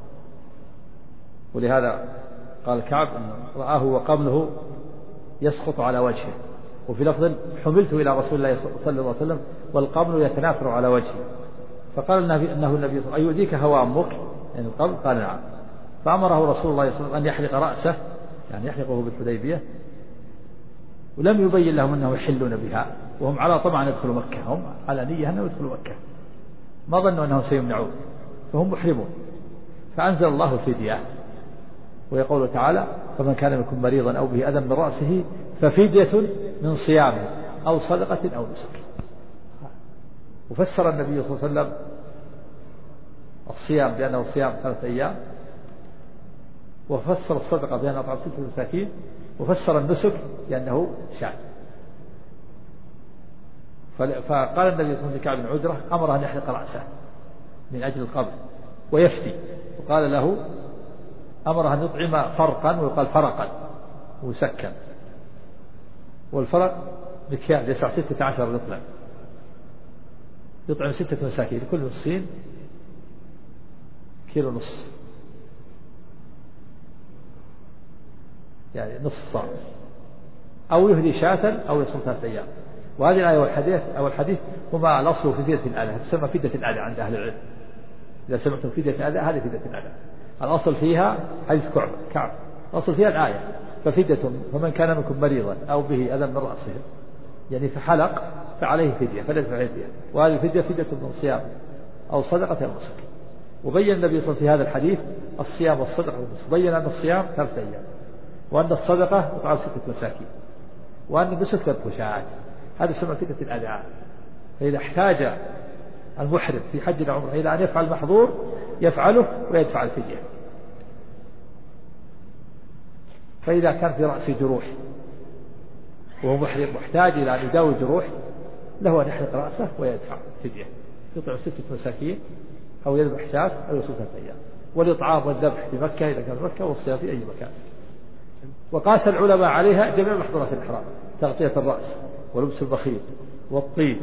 ولهذا قال كعب أن رآه وقمله يسقط على وجهه، وفي لفظ: حملت إلى رسول الله صلى الله عليه وسلم والقمل يتناثر على وجهه. فقال أنه النبي صلى الله عليه وسلم: أيؤذيك هوامك؟ يعني القمل؟ قال: نعم. فأمره رسول الله صلى الله عليه وسلم أن يحلق رأسه، يعني يحلقه بالحديبية، ولم يبين لهم أنه يحلون بها، وهم على طبعا يدخلوا مكة، هم على نية أنه يدخلوا مكة، ما ظنوا أنهم سيمنعون، فهم محرمون. فأنزل الله الفدية، ويقول تعالى: فمن كان منكم مريضا أو به أذى من رأسه ففدية من صيام أو صدقة أو نسك. وفسر النبي صلى الله عليه وسلم الصيام بأنه صيام 3 أيام، وفسر الصدقة بأنه أطعام 6 مساكين، وفسر النسك بأنه شاة. فقال النبي صلى الله عليه وسلم لكعب بن عجرة أمره أن يحلق رأسه من أجل القبر ويفتي، وقال له أمره أن يطعم فرقا، ويقال فرقا ويسكن، والفرق مكيال يسع 16 رطلا، يطعم 6 مساكين لكل مسكين كيلو نص، يعني نصف صاع، أو يهدي شاة أو يصوم 3 أيام. وهذه الآية والحديث هما الأصل في فدية الأذى، تسمى فدية الأذى عند أهل العلم. إذا سمعتم فدية الأذى هذه فدية الأذى. الأصل فيها حديث كعب، الأصل فيها الآية: ففدية فمن كان منكم مريضا أو به أذى من رأسه، يعني فحلق فعليه فدية، فليدفع فدية. وهذه الفدية فدية من صيام أو صدقة أو نسك. وبين النبي صلى الله عليه وسلم في هذا الحديث الصيام والصدقة والنسك، بين أن الصيام 3 أيام، وأن الصدقة تطعم 6 مساكين، وأن النسك 3 شاة. هذا يسمى فدية الأذى. فإذا احتاج المحرم في حج أو عمرة إلى أن يفعل محظور يفعله ويدفع الفدية. فإذا كان في رأسه جروح وهو محرم محتاج إلى أن يداوي الجروح، له أن يحلق رأسه ويدفع فدية، يطعم 6 مساكين أو يذبح شاة أو يصوم 3 أيام. والإطعام والذبح في مكة إذا كان في مكة، والصيام في أي مكان. وقاس العلماء عليها جميع محظورات الإحرام: تغطية الرأس ولبس البخيل والطيب.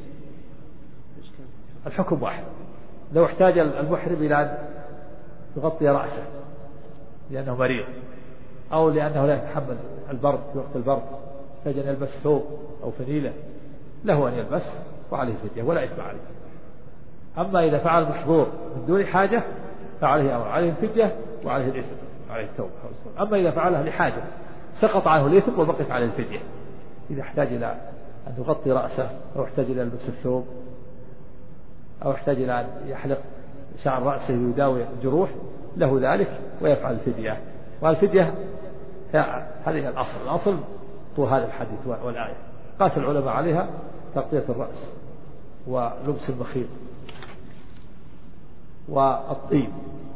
الحكم واحد. لو احتاج المحرم إلى أن يغطي رأسه لأنه مريض، أو لأنه لا يتحمل البرد في وقت البرد، يحتاج أن يلبس ثوب أو فنيلة، له أن يلبس وعليه فدية ولا إثم عليه. أما إذا فعل محظور من دون حاجة فعليه أمر، عليه الفدية وعليه الإثم، عليه التوبة. أما إذا فعلها لحاجة سقط عنه الإثم وبقيت عليه الفدية. إذا احتاج إلى أن يغطي رأسه، أو احتاج إلى لبس الثوب، أو احتاج إلى أن يحلق شعر رأسه ويداوي الجروح، له ذلك ويفعل الفدية. والفدية هذه الأصل طول هذا الحديث والآية. قاس العلماء عليها تغطية الرأس ولبس المخيط والطيب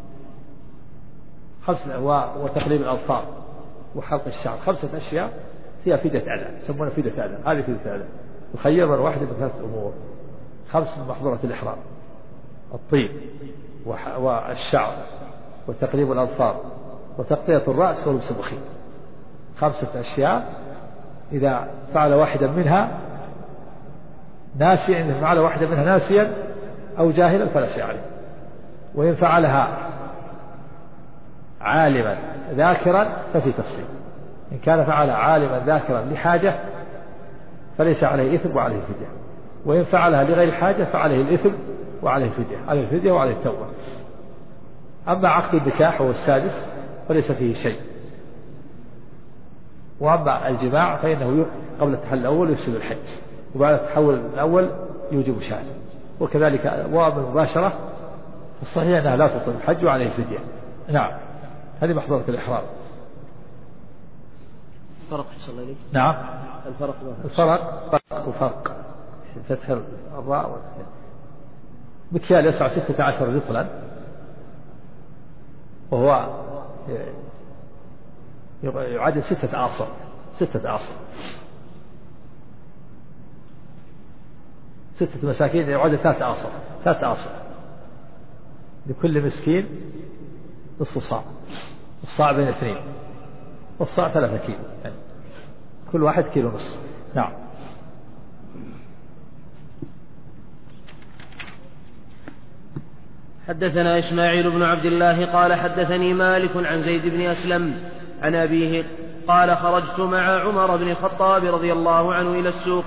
وتقليم الأظفار وحلق الشعر، 5 أشياء فيها فدية أذى، يسمونها فدية أذى. هذه فدية أذى يخير من واحد من 3 أمور: 5 من محظورات الإحرام: الطيب والشعر وتقليم الأظفار وتغطية الرأس ولبس المخيط. 5 أشياء إذا فعل واحدا منها ناسيا، إذا فعل واحدا منها ناسيا أو جاهلا فلا شيء عليه. وإن فعلها عالما ذاكرا ففي تفصيل. إن كان فعل عالما ذاكرا لحاجة فليس عليه إثم وعليه فدية، وإن فعلها لغير حاجة فعليه الإثم وعليه فدية، عليه الفدية وعليه التوبة. أما عقد النكاح هو السادس فليس فيه شيء. وأما الجماع فإنه قبل التحلل الأول يفسد الحج، وبعد التحول الأول يوجب شاة. وكذلك وأما المباشرة الصحيح أنها لا تبطل الحج وعليه الفدية. نعم، هذه محظورة الإحرام. فرق حصل لي. نعم، الفرق وفرق فتح الراء مكيال يسع 16 رطلا، وهو يعادل 6 أعصر. 6 مساكين يعادل 3 أعصر لكل مسكين نصف صاع، الصاع بين 2، والصاع 3 كيلو، يعني كل واحد كيلو ونصف. نعم. حدثنا إسماعيل بن عبد الله قال حدثني مالك عن زيد بن أسلم عن أبيه قال خرجت مع عمر بن الخطاب رضي الله عنه إلى السوق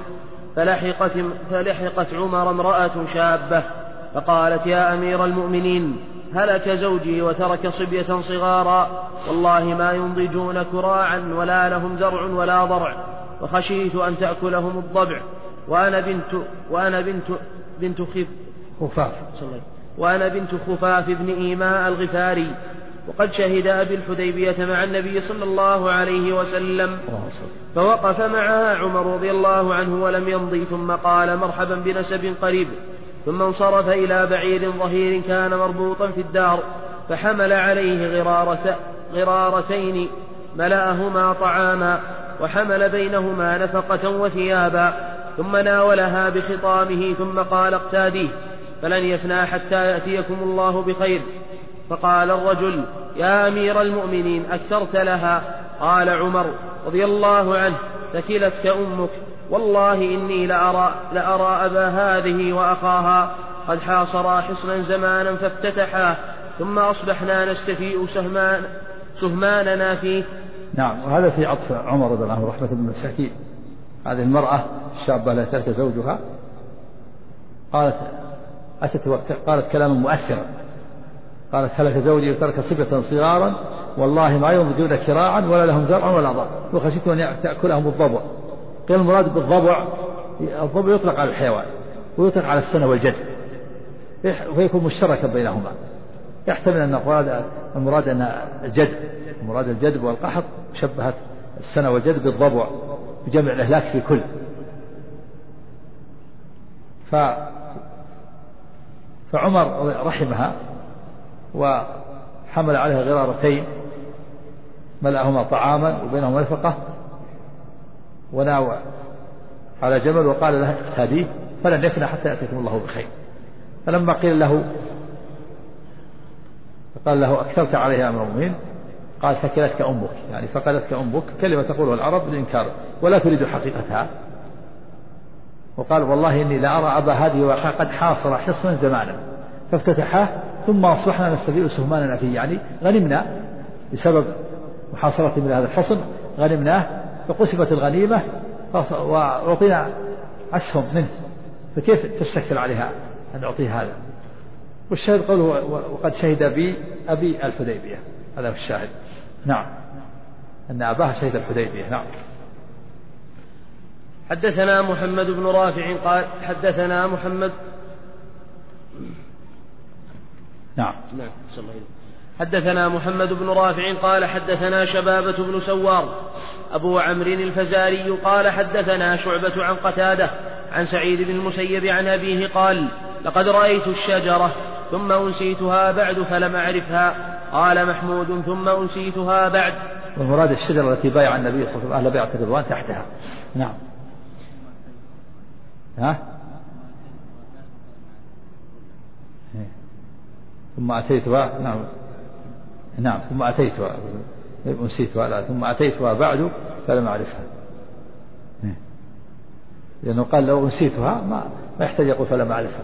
فلحقت عمر امرأة شابة فقالت: يا أمير المؤمنين، هلك زوجي وترك صبية صغارا والله ما ينضجون كراعا ولا لهم زرع ولا ضرع وخشيت أن تأكلهم الضبع وأنا بنت خفاف بن إيماء الغفاري وقد شهد أبي الحديبية مع النبي صلى الله عليه وسلم فوقف معها عمر رضي الله عنه ولم يمضي ثم قال مرحبا بنسب قريب ثم انصرف إلى بعير ظهير كان مربوطا في الدار فحمل عليه غرارتين ملأهما طعاما وحمل بينهما نفقة وثيابا ثم ناولها بخطامه ثم قال اقتاديه فلن يفنى حتى يأتيكم الله بخير. فقال الرجل يا أمير المؤمنين أكثرت لها. قال عمر رضي الله عنه ثكلتك أمك والله إني لأرى أبا هذه وأخاها قد حاصرا حصنا زمانا فافتتحا ثم أصبحنا نستفيء سهماننا فيه. نعم. وهذا في عطف عمر رضي الله عنه رحمة بالمساكين. هذه المرأة الشابة التي ترك زوجها قالت كلاما مؤثرا قالت هلك زوجي وترك صبية صغارا والله ما ينضجون كراعا ولا لهم زرع ولا ضرع وخشيت أن تأكلهم الضبع. قيل المراد بالضبع الضبع يطلق على الحيوان ويطلق على السنة والجد ويكون مشتركا بينهما. يحتمل أن المراد أن الجدب والقحط شبهت السنة والجد بالضبع بجمع الإهلاك في كل. فعمر رحمها وحمل عليها غرارتين ملأهما طعاما وبينهما نفقة وناوى على جمل وقال لها اقتاديه فلن يفنى حتى يأتيكم الله بخير. فلما قيل له أكثرت عليها يا أمير المؤمنين قال ثكلتك أمك يعني فقدتك أمك كلمة تقولها العرب بالإنكار ولا تريد حقيقتها. وقال والله إني لأرى أبا هذه قد حاصر حصنا زمانا فافتتحاه ثم أصبحنا نستفيء سهماننا فيه يعني غنمنا بسبب محاصرة من هذا الحصن غنمناه فقسمت الغنيمة وأعطينا أسهم منه فكيف تستكثر عليها أن أعطيه هذا. والشاهد قوله وقد شهد بي أبي الحديبية هذا هو الشاهد. نعم أن أباها شهد الحديبية. نعم. حدثنا محمد بن رافع قال حدثنا محمد حدثنا محمد بن رافع قال حدثنا شبابة بن سوار أبو عمرو الفزاري قال حدثنا شعبة عن قتادة عن سعيد بن المسيب عن أبيه قال لقد رأيت الشجرة ثم أنسيتها بعد فلم أعرفها. قال محمود ثم أنسيتها بعد. والمراد الشجرة التي بايع النبي صلى الله عليه وسلم أهل بيعة الرضوان تحتها. نعم. ثم أتيتها نعم ثم أتيتها أنسيتها لا ثم أتيتها بعد فلم أعرفها لأنه قال لو أنسيتها ما يحتاج يقول فلم أعرفها.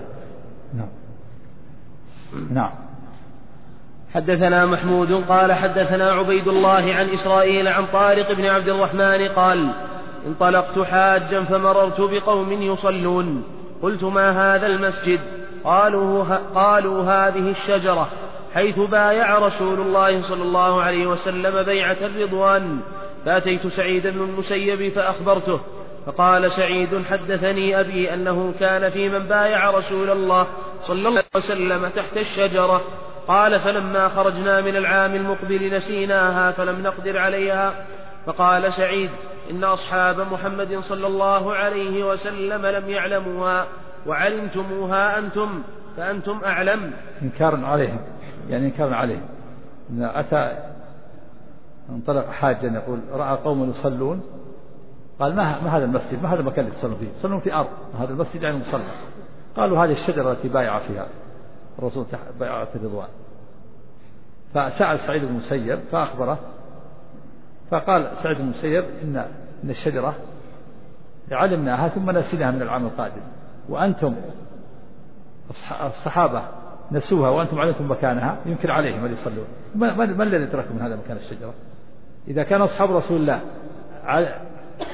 نعم. حدثنا محمود قال حدثنا عبيد الله عن إسرائيل عن طارق بن عبد الرحمن قال انطلقت حاجا فمررت بقوم يصلون قلت ما هذا المسجد؟ قالوا هذه الشجرة حيث بايع رسول الله صلى الله عليه وسلم بيعة الرضوان. فأتيت سعيد بن المسيب فأخبرته فقال سعيد حدثني أبي أنه كان في من بايع رسول الله صلى الله عليه وسلم تحت الشجرة. قال فلما خرجنا من العام المقبل نسيناها فلم نقدر عليها. فقال سعيد إن أصحاب محمد صلى الله عليه وسلم لم يعلموها وعلمتموها أنتم فأنتم أعلم. إنكار عليهم يعني إنكار عليهم. إن أتى انطلق حاجا يقول رأى قوم يصلون قال ما هذا المسجد ما هذا المكان اللي تصلون فيه تصلون في أرض هذا المسجد يعني مصلى. قالوا هذه الشجرة التي بايع فيها الرسول بيعة الرضوان. فسأل سعيد بن المسيب فأخبره فقال سعيد بن المسيب إن الشجرة علمناها ثم نسيناها من العام القادم وأنتم الصحابة نسوها وأنتم علمتم مكانها ينكر عليهم أن يصلون. ما الذي يتركوا من هذا مكان الشجرة إذا كان أصحاب رسول الله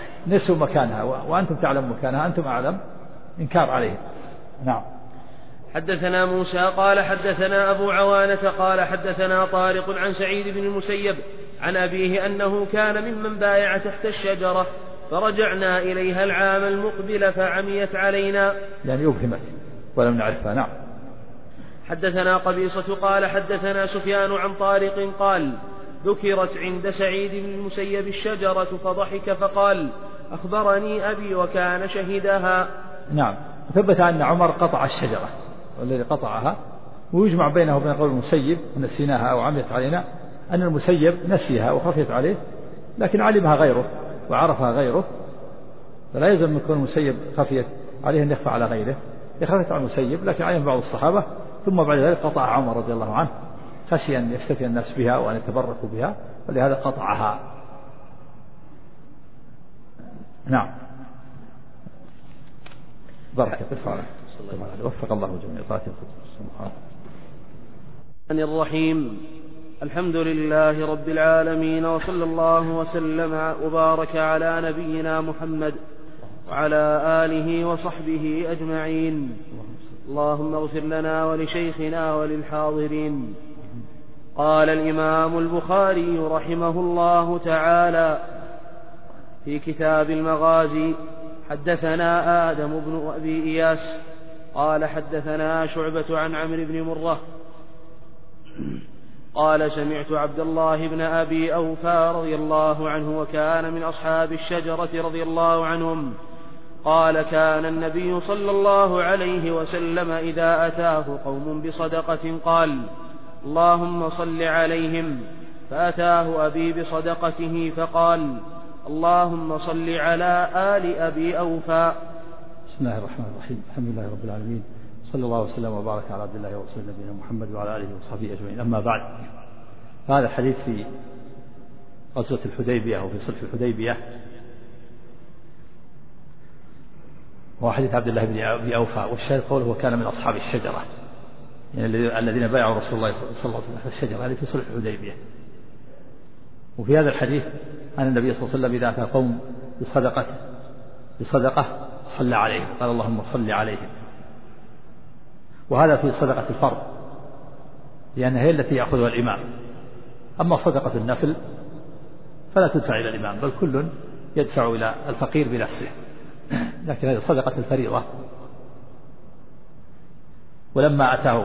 نسوا مكانها وأنتم تعلموا مكانها أنتم أعلم إنكار عليهم. نعم. حدثنا موسى قال حدثنا أبو عوانة قال حدثنا طارق عن سعيد بن المسيب عن أبيه أنه كان ممن بايع تحت الشجرة فرجعنا إليها العام المقبل فعميت علينا، يعني أبهمت ولم نعرفها. نعم. حدثنا قبيصة قال حدثنا سفيان عن طارق قال ذكرت عند سعيد بن المسيب الشجرة فضحك فقال أخبرني أبي وكان شهدها. نعم. ثبت أن عمر قطع الشجرة والذي قطعها، ويجمع بينه وبين قول المسيب نسيناها أو عميت علينا أن المسيب نسيها وخفيت عليه، لكن علمها غيره وعرفها غيره، فلا يلزم من يكون المسيب خفيت عليه أن يخفى على غيره. خفيت على المسيب لكن علم بعض الصحابة، ثم بعد ذلك قطع عمر رضي الله عنه خشي أن يفتتن الناس بها وأن يتبركوا بها، ولهذا قطعها. نعم. بركة الفارق. وفق الله جميع الفاتحة. الرحيم. الحمد لله رب العالمين، وصلى الله وسلم وبارك على نبينا محمد وعلى آله وصحبه أجمعين. اللهم اغفر لنا ولشيخنا وللحاضرين. قال الإمام البخاري رحمه الله تعالى في كتاب المغازي: حدثنا آدم بن أبي إياس قال حدثنا شعبة عن عمرو بن مرة قال سمعت عبد الله بن أبي أوفى رضي الله عنه وكان من أصحاب الشجرة رضي الله عنهم قال كان النبي صلى الله عليه وسلم إذا أتاه قوم بصدقة قال اللهم صل عليهم، فأتاه أبي بصدقته فقال اللهم صل على آل أبي أوفى. بسم الله الرحمن الرحيم. الحمد لله رب العالمين، صلى الله وسلم وبارك على عبد الله ورسوله نبينا محمد وعلى آله وصحبه أجمعين. أما بعد، هذا الحديث في غزوة الحديبية وفي صلح الحديبية، هو حديث عبد الله بن أبي أوفى، والشاهد قوله وكان من أصحاب الشجرة، يعني الذين بايعوا رسول الله صلى الله عليه وسلم الشجرة هذه في صلح الحديبية. وفي هذا الحديث أن النبي صلى الله عليه وسلم إذا أتى قوم بصدقة صلى عليهم، قال اللهم صل عليهم. وهذا في صدقة الفرض، لأنها هي التي يأخذها الإمام. أما صدقة النفل فلا تدفع إلى الإمام، بل كل يدفع إلى الفقير بنفسه، لكن هذه صدقة الفريضة. ولما أتاه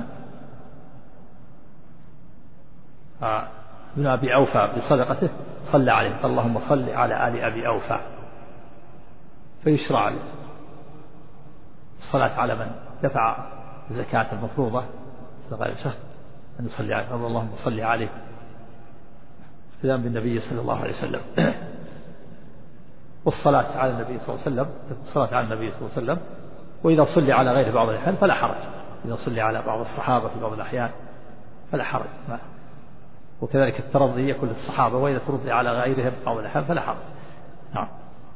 ابن أبي أوفى بصدقته صلى عليه، قال اللهم صل على آل أبي أوفى. فيشرع الصلاة على من دفع الزكاة المفروضة أن يصلي عليه، قال اللهم صل عليه اقتداء بالنبي صلى الله عليه وسلم. والصلاة على النبي صلى الله عليه وسلم، الصلاة على النبي صلى الله عليه وسلم. وإذا صلي على غير بعض الأحيان فلا حرج، إذا صلي على بعض الصحابة في بعض الأحيان فلا حرج. وكذلك الترضي يكون للصحابة، وإذا ترضي على غيرهم بعض الأحيان فلا حرج. نعم.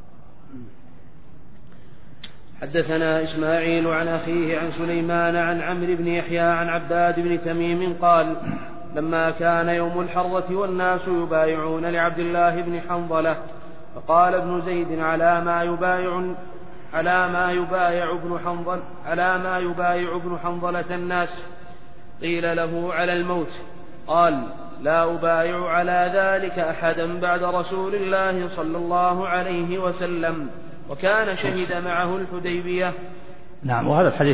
حدثنا إسماعيل عن أخيه عن سليمان عن عمرو بن يحيى عن عباد بن تميم قال لما كان يوم الحرة والناس يبايعون لعبد الله بن حنظلة، فقال ابن زيد على ما يبايع ابن حنظلة الناس؟ قيل له على الموت. قال لا أبايع على ذلك أحدا بعد رسول الله صلى الله عليه وسلم، وكان شهد معه الحديبية. نعم. وهذا الحديث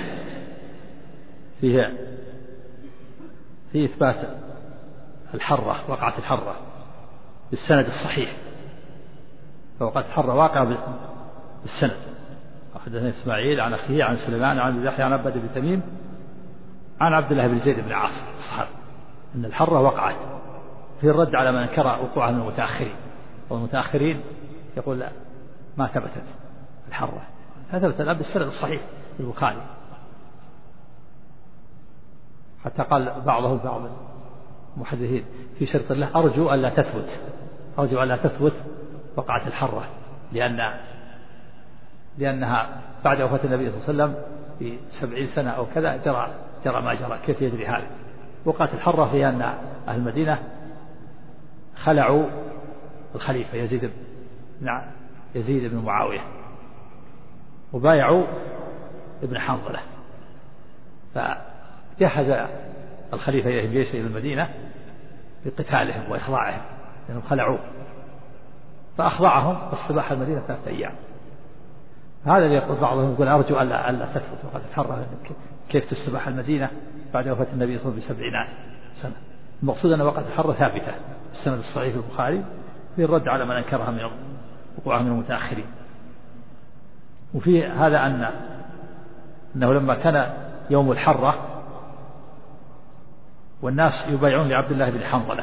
فيه إثبات الحرة، وقعة الحرة بالسند الصحيح، فوقعة الحرة واقعة بالسند. حدثنا إسماعيل عن أخيه عن سليمان عن يحيى عن عباد بن تميم عن عبد الله بن زيد بن عاصم الصحابي أن الحرة وقعت. في الرد على من انكر وقوعها من المتأخرين، والمتأخرين يقول لا، ما ثبتت الحرة، ثبتت الآن بالسند الصحيح في البخاري. حتى قال بعضهم بعض المحدثين في شرط الله أرجو ألا تثبت وقعت الحرة، لأنها بعد وفاة النبي صلى الله عليه وسلم ب70 سنة أو كذا جرى ما جرى. كيف يدري هذا؟ وقعت الحرة في أن أهل المدينة خلعوا الخليفة يزيد بن معاوية، وبايعوا ابن حنظلة فجهز الخليفة إليهم جيش إلى المدينة بقتالهم وإخضاعهم لأنهم خلعوه، فأخضعهم واستباح المدينة 3 أيام. هذا اللي يقول بعضهم يقول أرجو ألا تثبت وقد تحرر كيف تستباح المدينة بعد وفاة النبي صلى الله عليه وسلم ب70 سنة. المقصود أن وقت الحرة ثابتة السند الصحيح في البخاري في الرد على من أنكرها من وقوعها من المتأخرين. وفي هذا أنه لما كان يوم الحرة والناس يبايعون لعبد الله بن حنظلة،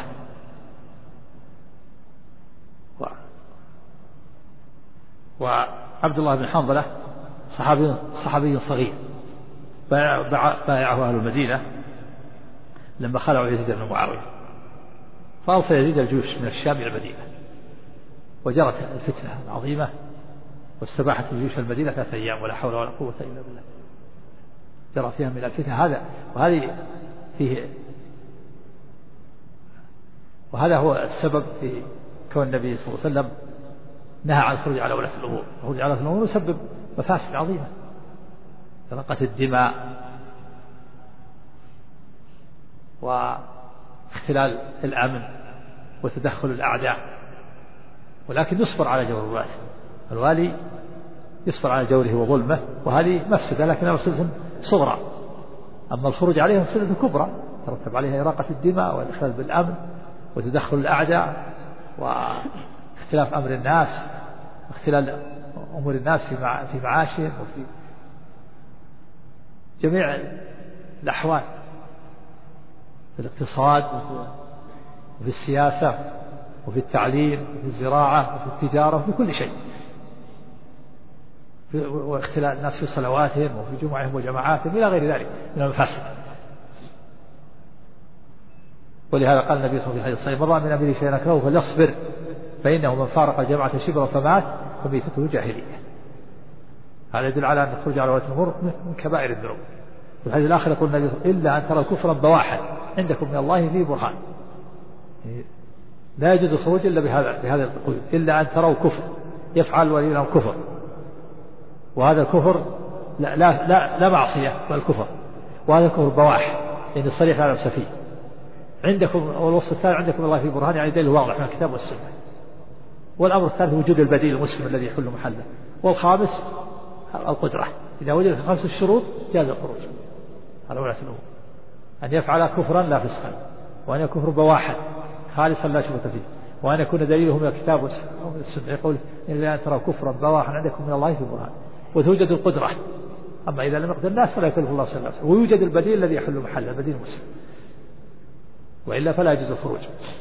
وعبد الله بن حنظلة صحابي صغير بايعه أهل المدينة لما خلعوا يزيد بن معاوية، فأرسل يزيد الجيوش من الشام إلى المدينة، وجرت الفتنة العظيمة واستباحت الجيوش المدينة 3 أيام ولا حول ولا قوة إلا بالله. جرى فيها من الفتنة هذا، وهذا هو السبب في كون النبي صلى الله عليه وسلم نهى عن الخروج على ولاة الأمور. الخروج على ولاة الأمور يسبب مفاسد عظيمة، إراقة الدماء واختلال الأمن وتدخل الأعداء. ولكن يصبر على جور الوالي يصبر على جوره وظلمه، وهذه مفسدة لكنها مفسدة صغرى. أما الخروج عليها مفسدة كبرى ترتب عليها إراقة الدماء والإخلال بالأمن وتدخل الأعداء واختلاف أمر الناس واختلال أمور الناس في معاشهم وفي جميع الأحوال، في الاقتصاد وفي السياسة وفي التعليم وفي الزراعة وفي التجارة وفي كل شيء، واختلاف الناس في صلواتهم وفي جمعهم وجماعاتهم إلى غير ذلك من المفاسد. ولهذا قال النبي صلى الله عليه وسلم: من رأى من أمره شيئا يكرهه فليصبر فإنه من فارق الجماعة شبرا فمات فميتته جاهلية. هذا يدل على أن الخروج على ولاة الأمور من كبائر الذنوب. في الحديث الآخر يقول النبي: إلا أن تروا كفرا بواحا عندكم من الله فيه برهان. لا يجوز الخروج إلا بهذا القيود، إلا أن تروا كفر يفعل ولي له كفر، وهذا الكفر لا معصية بل كفر، وهذا الكفر بواح يعني صريح لا لبس فيه. عندكم، والوصف الثاني عندكم الله في برهان يعني دليل واضح من الكتاب والسنة. والأمر الثالث وجود البديل المسلم الذي يحل محله. والخامس القدرة، إذا وجدت 5 الشروط جاز الخروج على ولاة الأمور، أن يفعل كفرا لا فسقا، وأن يكون كفر بواحا خالصا لا شبهة فيه، وأن يكون دليله من الكتاب والسنة. يقول: إلا أن تروا كفرا بواحا عندكم من الله في برهان. وتوجد القدرة، أما إذا لم يقدر الناس فلا يكلف الله سبحانه وتعالى. ويوجد البديل الذي يحل محله، البديل المسلم، وإلا فلا يجوز الخروج.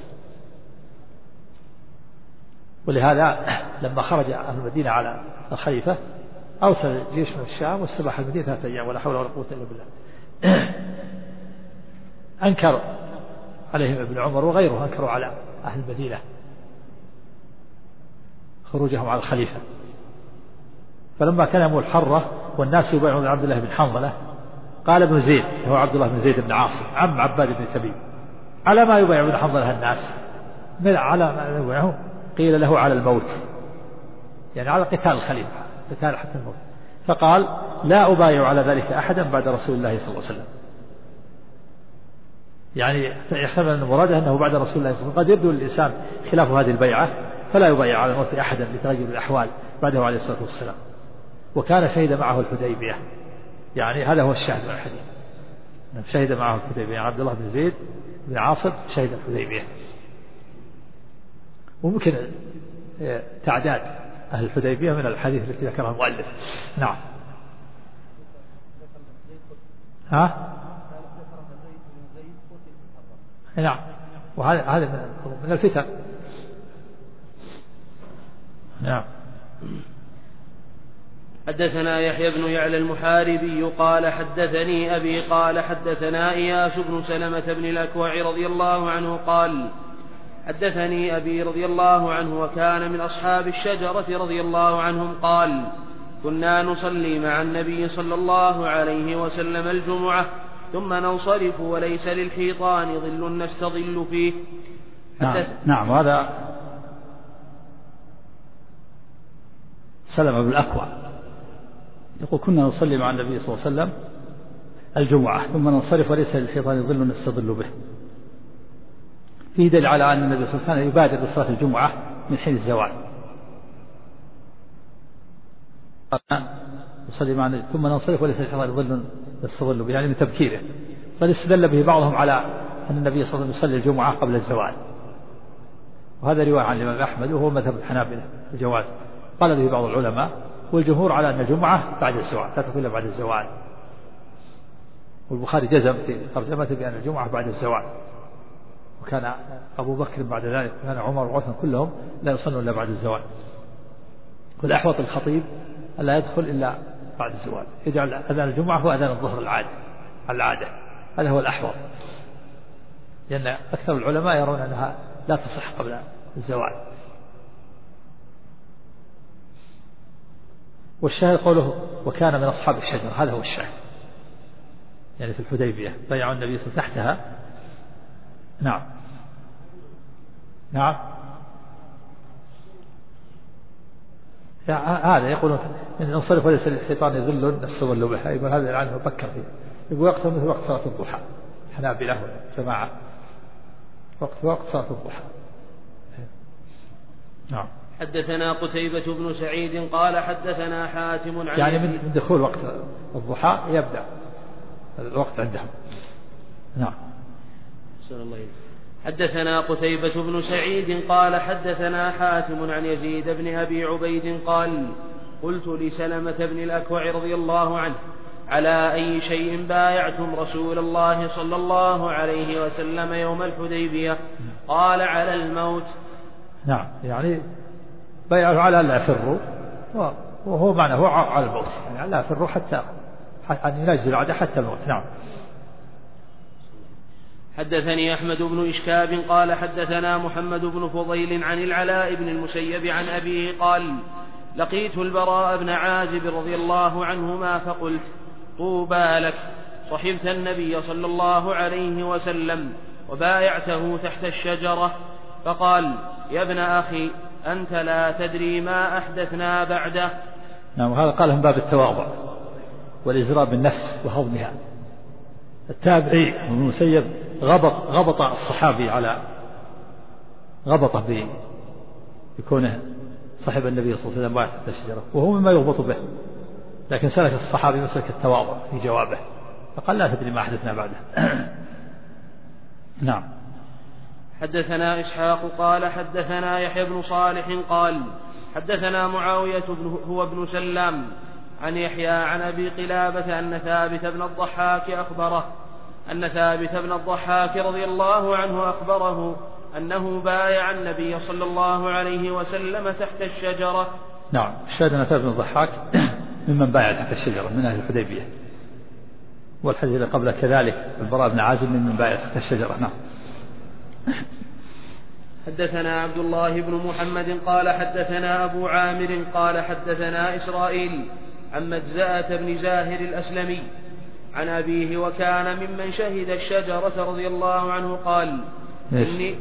ولهذا لما خرج أهل المدينة على الخليفة أرسل جيش من الشام واستباح المدينة 3 أيام ولا حول ولا قوة إلا بالله. أنكر عليهم ابن عمر وغيره، أنكروا على أهل المدينة خروجهم على الخليفة. فلما كان يوم الحرة والناس يبايعون عبد الله بن حنظلة قال ابن زيد، هو عبد الله بن زيد بن عاصم عم عباد بن تميم: على ما يبايعون حنظلة الناس؟ على ما يبايعون؟ قيل له: على الموت، يعني على قتال الخليفة، قتال حتى الموت. فقال: لا أبايع على ذلك أحدا بعد رسول الله صلى الله عليه وسلم. يعني يحتمل أن مراده أنه بعد رسول الله صلى الله عليه وسلم قد يبدو للإنسان خلاف هذه البيعة، فلا يبايع على الموت أحدا لتغير الأحوال بعده عليه الصلاة والسلام. وكان شهد معه الحديبية، يعني هذا هو الشاهد من الحديث، شهد معه الحديبية. عبد الله بن زيد بن عاصم شهد الحديبية. وممكن تعداد أهل الحديبية من الحديث التي ذكرها المؤلف. نعم. نعم. وهذا من الفتن. نعم. حدثنا يحيى بن يعلى المحاربي قال حدثني أبي قال حدثنا إياس بن سلمة بن الأكوع رضي الله عنه قال حدثني أبي رضي الله عنه وكان من أصحاب الشجرة رضي الله عنهم قال: كنا نصلي مع النبي صلى الله عليه وسلم الجمعة ثم ننصرف وليس للحيطان ظل نستظل فيه. نعم. هذا سلمة بن الأكوع يقول: كنا نصلي مع النبي صلى الله عليه وسلم الجمعة ثم ننصرف وليس للحيطان ظل نستظل به. فيه دليل على أن النبي صلى الله عليه وسلم يبادر بصلاة الجمعة من حين الزوال. يصلي معنا ثم ننصرف وليس للحيطان ظل نستظل به، يعني من تبكيره. بل استدل به بعضهم على أن النبي صلى الله عليه وسلم يصلي الجمعة قبل الزوال، وهذا رواية عن الإمام أحمد وهو مذهب الحنابلة الجواز. قال به بعض العلماء، والجمهور على أن الجمعة بعد الزوال لا تكون إلا بعد الزوال. والبخاري جزم في ترجمته بأن الجمعة بعد الزوال، وكان أبو بكر بعد ذلك وكان عمر وعثمان كلهم لا يصلون إلا بعد الزوال. والأحوط الخطيب ألا يدخل إلا بعد الزوال، يجعل أذان الجمعة هو أذان الظهر العادة. هذا هو الأحوط، لأن أكثر العلماء يرون أنها لا تصح قبل الزوال. والشاهد قوله وكان من أصحاب الشجرة، هذا هو الشاهد، يعني في الحديبية بايعوا النبي صلى الله عليه وسلم تحتها. نعم هذا يقولون إن انصرف وليس للحيطان ظل نستظل به، يقول هذا الآن فكر فيه، يقول وقته مثل وقت صلاة الضحى، حنابلة جماعة وقت صلاة الضحى. نعم. حدثنا قتيبة بن سعيد قال حدثنا حاتم عن يعني من دخول وقت الضحى يبدأ الوقت عندهم. نعم. حدثنا قتيبة بن سعيد قال حدثنا حاتم عن يزيد بن أبي عبيد قال قلت لسلمة بن الأكوع رضي الله عنه على أي شيء بايعتم رسول الله صلى الله عليه وسلم يوم الحديبية؟ قال على الموت. نعم، يعني بايعوا على أن لا يفروا، وهو معنى هو على الموت، يعني لا يفروا حتى أن ينجز العادة حتى الموت. نعم. حدثني أحمد بن إشكاب قال حدثنا محمد بن فضيل عن العلاء بن المسيب عن أبيه قال لقيت البراء بن عازب رضي الله عنهما فقلت طوبى لك، صحبت النبي صلى الله عليه وسلم وبايعته تحت الشجرة. فقال يا ابن أخي أنت لا تدري ما أحدثنا بعده. نعم، وهذا قال من باب التواضع والإزراء بالنفس وهضمها. التابعي ابن المسيب غبط الصحابي على غبطه بكونه صاحب النبي صلى الله عليه وسلم بايع تحت الشجرة، وهو مما يغبط به، لكن سلك الصحابي مسلك التواضع في جوابه، فقال لا تدري ما أحدثنا بعده. نعم. حدثنا إسحاق قال حدثنا يحيى بن صالح قال حدثنا معاوية هو ابن سلام عن يحيى عن أبي قلابة أن ثابت بن الضحاك أخبره أن ثابت بن الضحاك رضي الله عنه أخبره أنه بايع النبي صلى الله عليه وسلم تحت الشجرة. نعم، الشاهد أن ثابت بن الضحاك ممن بايع تحت الشجرة من أهل الحديبية، والحديث اللي قبله كذلك البراء بن عازب ممن بايع تحت الشجرة. نعم. حدثنا عبد الله بن محمد قال حدثنا أبو عامر قال حدثنا إسرائيل عن مجزأة بن زاهر الأسلمي عن أبيه وكان ممن شهد الشجرة رضي الله عنه قال إني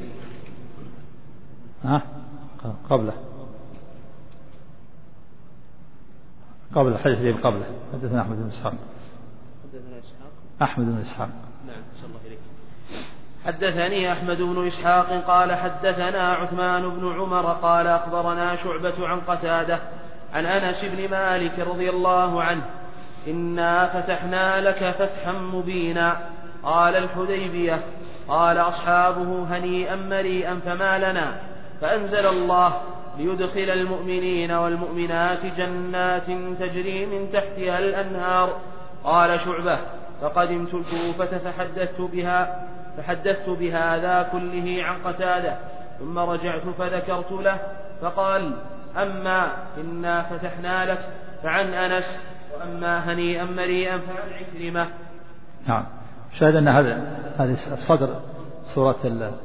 قبل الحديث قبله حدثنا أحمد بن إسحاق. أحمد بن إسحاق. نعم، صلى الله عليه. حدثني أحمد بن إسحاق قال حدثنا عثمان بن عمر قال أخبرنا شعبة عن قتادة عن أنس بن مالك رضي الله عنه إنا فتحنا لك فتحا مبينا. قال الحديبية. قال أصحابه هنيئا مريئا فما لنا؟ فأنزل الله ليدخل المؤمنين والمؤمنات جنات تجري من تحتها الأنهار. قال شعبة فقدمت الكوفة فحدثت بهذا كله عن قتادة ثم رجعت فذكرت له فقال أما إنا فتحنا لك فعن أنس، وأما هنيئا مريئا فعن عكرمة. نعم. شاهد أن هذه صدر سورة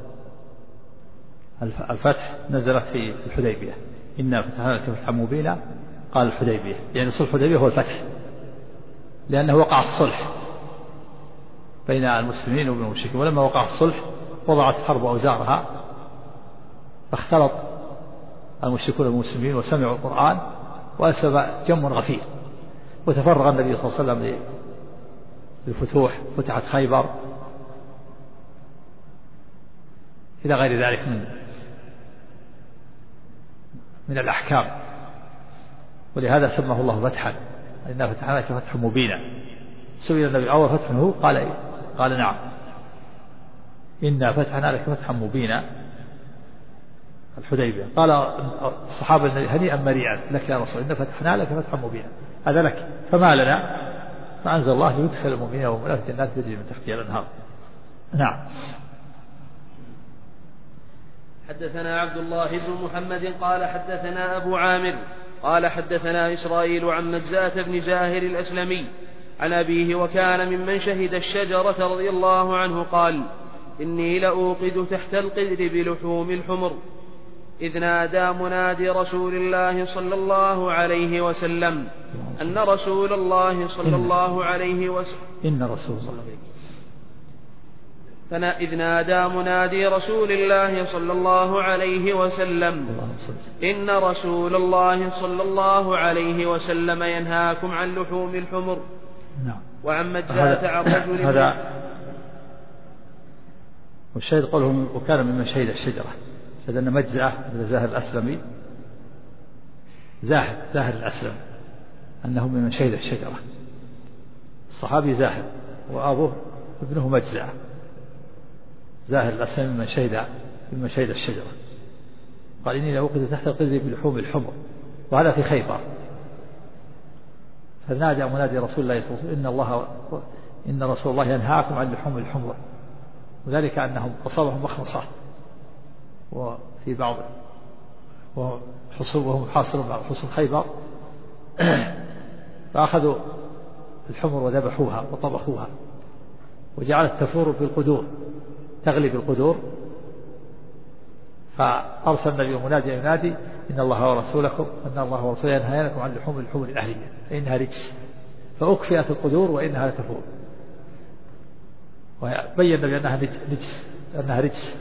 الفتح نزلت في الحديبية. إنا فتحنا لك فتحا مبينا. قال الحديبية يعني صلح الحديبية هو الفتح، لأنه وقع الصلح بين المسلمين وبين المشركين، ولما وقع الصلح وضعت الحرب أوزارها فاختلط المشركون والمسلمين وسمعوا القرآن وأسب جم غفير، وتفرغ النبي صلى الله عليه وسلم الفتوح، فتحت خيبر إلى غير ذلك من الأحكام. ولهذا سماه الله فتحا، إنا فتحنا لك فتحا مبينا. سئل النبي أول فتح هو؟ قال إيه؟ قال نعم، إنا فتحنا لك فتحا مبينا الحديبية. قال الصحابة هنيئا مريئا لك يا رسول، إنا فتحنا لك فتحا مبينا، هذا لك فما لنا؟ فأنزل الله يدخل المؤمنين والمؤمنات جنات تجري من تحتها الأنهار. نعم. حدثنا عبد الله بن محمد قال حدثنا أبو عامر قال حدثنا إسرائيل عن مجزاة بن زاهر الأسلمي عن أبيه وكان ممن شهد الشجرة رضي الله عنه قال: إني لأوقد تحت القدر بلحوم الحمر إذ نادى منادي رسول الله صلى الله عليه وسلم أن رسول الله صلى الله عليه وسلم إذ نادى منادي رسول الله صلى الله عليه وسلم إن رسول الله صلى الله عليه وسلم ينهاكم عن لحوم الحمر. وعن مجزاة عن رجل هذا والشهيد قوله وكان ممن شهد الشجرة، شهد أن مجزأة بن زاهر الأسلمي زاهر الأسلم أنه ممن شهد الشجرة. الصحابي زاهر وأبوه ابنه مجزأة، زاهر الأسلم ممن شهد الشجرة. قال: إني لأوقد تحت القدر بلحوم الحمر، وهذا في خيبر. فنادى منادي رسول الله صلى الله عليه وسلم إن رسول الله ينهاكم عن لحوم الحمر، وذلك أنهم أصابهم مخمصة وفي بعض وهم حاصرون بعض حصون خيبر فأخذوا الحمر وذبحوها وطبخوها وجعلت تفور في القدور، تغلب القدور. فأرسل النبي منادي ينادي إن الله ورسوله ينهيانكم عن لحوم الحمر الأهلية فإنها رجس، فأكفئت القدور وإنها تفور. وبين النبي أنها رجس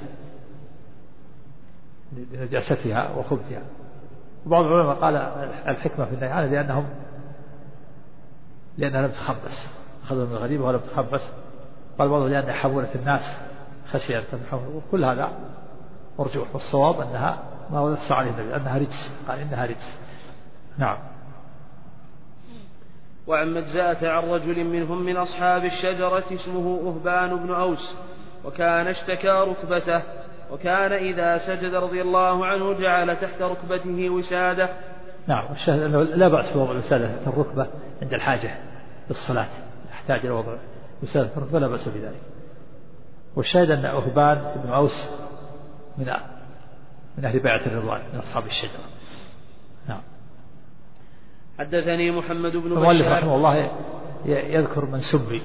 لنجاستها وخبثها. وبعض العلماء قال الحكمة في النهي عنها لأنها لم تخبث، أخذوا من الغريب ولم تخبث. قال بعضهم لأنها حولت الناس خشية تنحول. وكل هذا مرجوح، والصواب أنها ما نص عليه النبي أنها رجس، قال إنها رجس. نعم. وعن مجزاة عن رجل منهم من أصحاب الشجرة اسمه أهبان بن أوس وكان اشتكى ركبته، وكان إذا سجد رضي الله عنه جعل تحت ركبته وسادة. نعم. الشاهد أنه لا بأس بوضع الوسادة تحت الركبة عند الحاجة للصلاة، يحتاج إلى وضع وسادة تحت الركبة لا بأس بذلك. والشاهد أن أهبان بن أوس من أهل بيعة الرضوان من أصحاب الشجرة. نعم. حدثني محمد بن بشار. المؤلف رحمه الله يذكر من سبي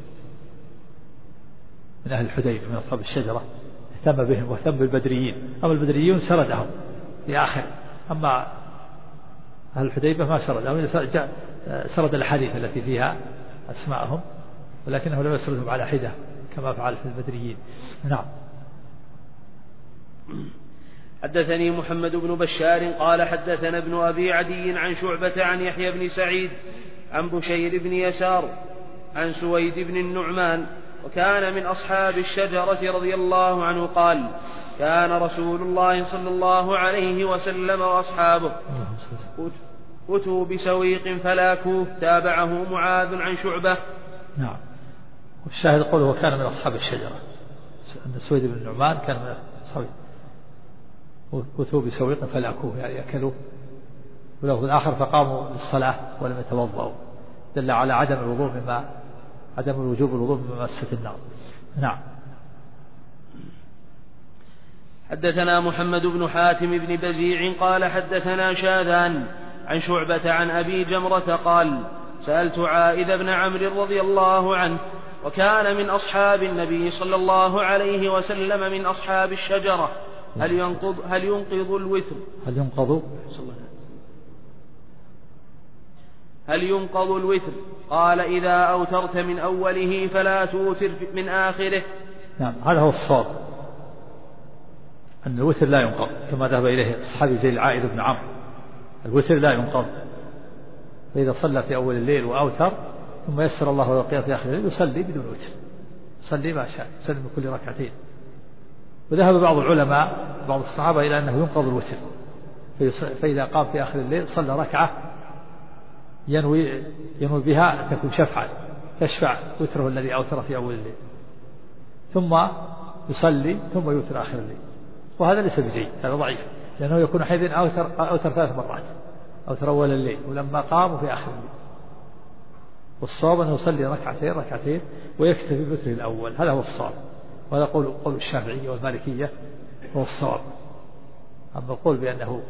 من أهل الحديبية من أصحاب الشجرة، اهتم بهم واهتم بالبدريين. أما البدريون سردهم في آخر، أما أهل الحديبية ما سردهم، سرد الحديث التي فيها أسماءهم، ولكنه لم يسردهم على حدة كما فعل في البدريين. نعم. حدثني محمد بن بشار قال حدثنا ابن أبي عدي عن شعبة عن يحيى بن سعيد عن بشير بن يسار عن سويد بن النعمان وكان من أصحاب الشجرة رضي الله عنه قال: كان رسول الله صلى الله عليه وسلم وأصحابه أتوا بسويق فلاكوه. تابعه معاذ عن شعبة. نعم. والشاهد قوله وكان من أصحاب الشجرة، أن سويد بن النعمان كان من أصحاب أتوا بسويق فلاكوه، يعني أكلوه. ولفظ آخر فقاموا للصلاة ولم يتوضأوا، دل على عدم الوجوب الوضوء مما مست النار. نعم. حدثنا محمد بن حاتم بن بزيع قال حدثنا شاذان عن شعبة عن أبي جمرة قال: سألت عائذ بن عمرو رضي الله عنه وكان من أصحاب النبي صلى الله عليه وسلم من أصحاب الشجرة: هل ينقض الوتر؟ هل ينقض الوتر؟ قال: إذا أوترت من أوله فلا توتر من آخره. نعم. هذا هو الصواب، أن الوتر لا ينقض كما ذهب إليه الصحابي زي العائذ بن عمرو. الوتر لا ينقض، فإذا صلى في أول الليل وأوتر ثم يسر الله له القيام في آخر الليل يصلي بدون وتر، يصلي ما شاء، يصلي من كل ركعتين. وذهب بعض العلماء بعض الصحابة إلى أنه ينقض الوتر، فإذا قام في آخر الليل صلى ركعة ينوي بها أن تكون شفعا تشفع وتره الذي أوتر في أول الليل، ثم يصلي ثم يوتر آخر الليل. وهذا ليس بجيد، هذا ضعيف، لأنه يكون حيث أوتر 3 مرات، أوتر أول الليل ولما قام في آخر الليل. والصواب أنه يصلي ركعتين ويكتفي بوتره الأول، هذا هو الصواب، وهذا قول الشافعية والمالكية هو الصواب. أما القول بأنه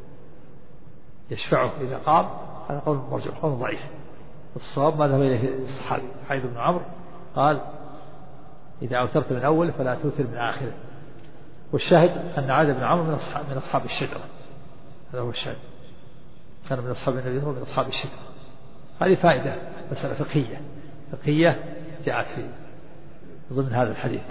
يشفعه إذا قام هذا قول مرجوح، قول ضعيف. الصواب ما ذهب إليه الصحابي حيث بن عمرو قال إذا أوترت من أول فلا توتر من آخره. والشاهد أن عاد بن عمرو من أصحاب الشجرة، هذا هو الشاهد، كان من أصحاب النبي ومن أصحاب الشجرة. هذه فائدة مسألة فقهية جاءت في ضمن هذا الحديث.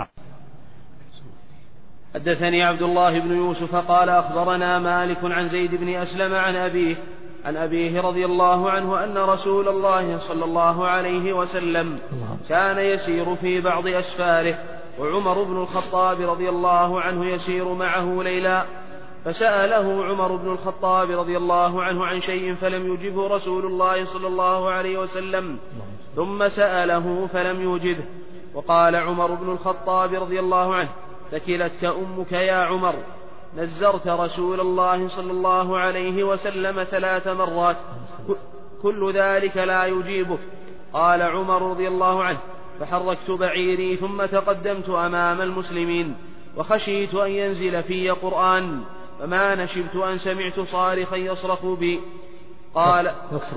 حدثني عبد الله بن يوسف قال أخبرنا مالك عن زيد بن أسلم عن أبيه رضي الله عنه أن رسول الله صلى الله عليه وسلم كان يسير في بعض أسفاره، وعمر بن الخطاب رضي الله عنه يسير معه ليلا، فسأله عمر بن الخطاب رضي الله عنه عن شيء فلم يجبه رسول الله صلى الله عليه وسلم، ثم سأله فلم يجبه، وقال عمر بن الخطاب رضي الله عنه ثكلتك أمك يا عمر، نزرت رسول الله صلى الله عليه وسلم 3 مرات كل ذلك لا يجيبك. قال عمر رضي الله عنه فحركت بعيري ثم تقدمت أمام المسلمين وخشيت أن ينزل في قرآن، فما نشبت أن سمعت صارخا يصرخ بي. قال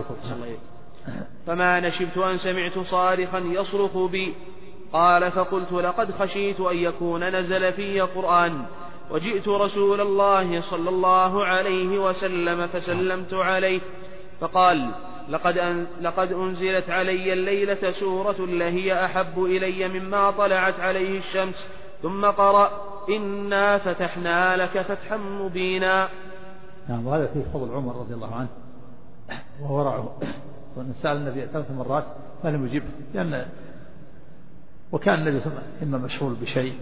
فما نشبت أن سمعت صارخا يصرخ بي. قال فقلت لقد خشيت أن يكون نزل في قرآن، وجئت رسول الله صلى الله عليه وسلم فسلمت عليه، فقال لقد أنزلت علي الليلة سورة لهي أحب إلي مما طلعت عليه الشمس، ثم قرأ إنا فتحنا لك فتحا مبينا. نعم، وهذا فيه فضل عمر رضي الله عنه وورعه، وأن سأل النبي 3 مرات فلم يجبه، لأن وكان النبي صلى الله عليه وسلم إما مشغول بشيء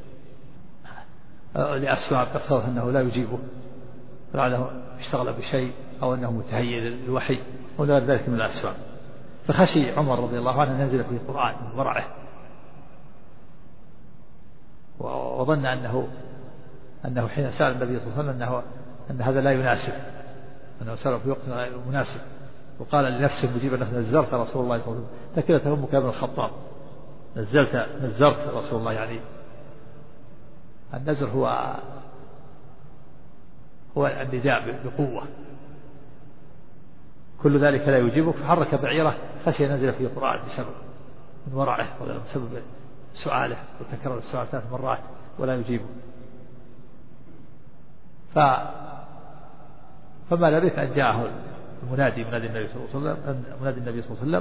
لأسباب تقتضي أنه لا يجيبه، فلعله اشتغل بشيء أو أنه متهيئ للوحي أو غير ذلك من الأسباب، فخشي عمر رضي الله عنه أن ينزل في القرآن من ورعه، وظن أنه حين سأل النبي صلى الله عليه وسلم أن هذا لا يناسب، أنه سأل في وقت لا مناسب، وقال لنفسه مجيبا نزرت رسول الله صلى الله عليه وسلم ثكلت أمك يا ابن الخطاب، نزرت رسول الله، يعني النزر هو النداء بقوة، كل ذلك لا يجيبك، فحرك بعيره خشي ينزل في القرآن بسبب من ورعه ولا بسبب سؤاله، وتكرر السؤال 3 مرات ولا يجيبه. فما لبث أن جاءه منادي النبي صلى الله عليه وسلم،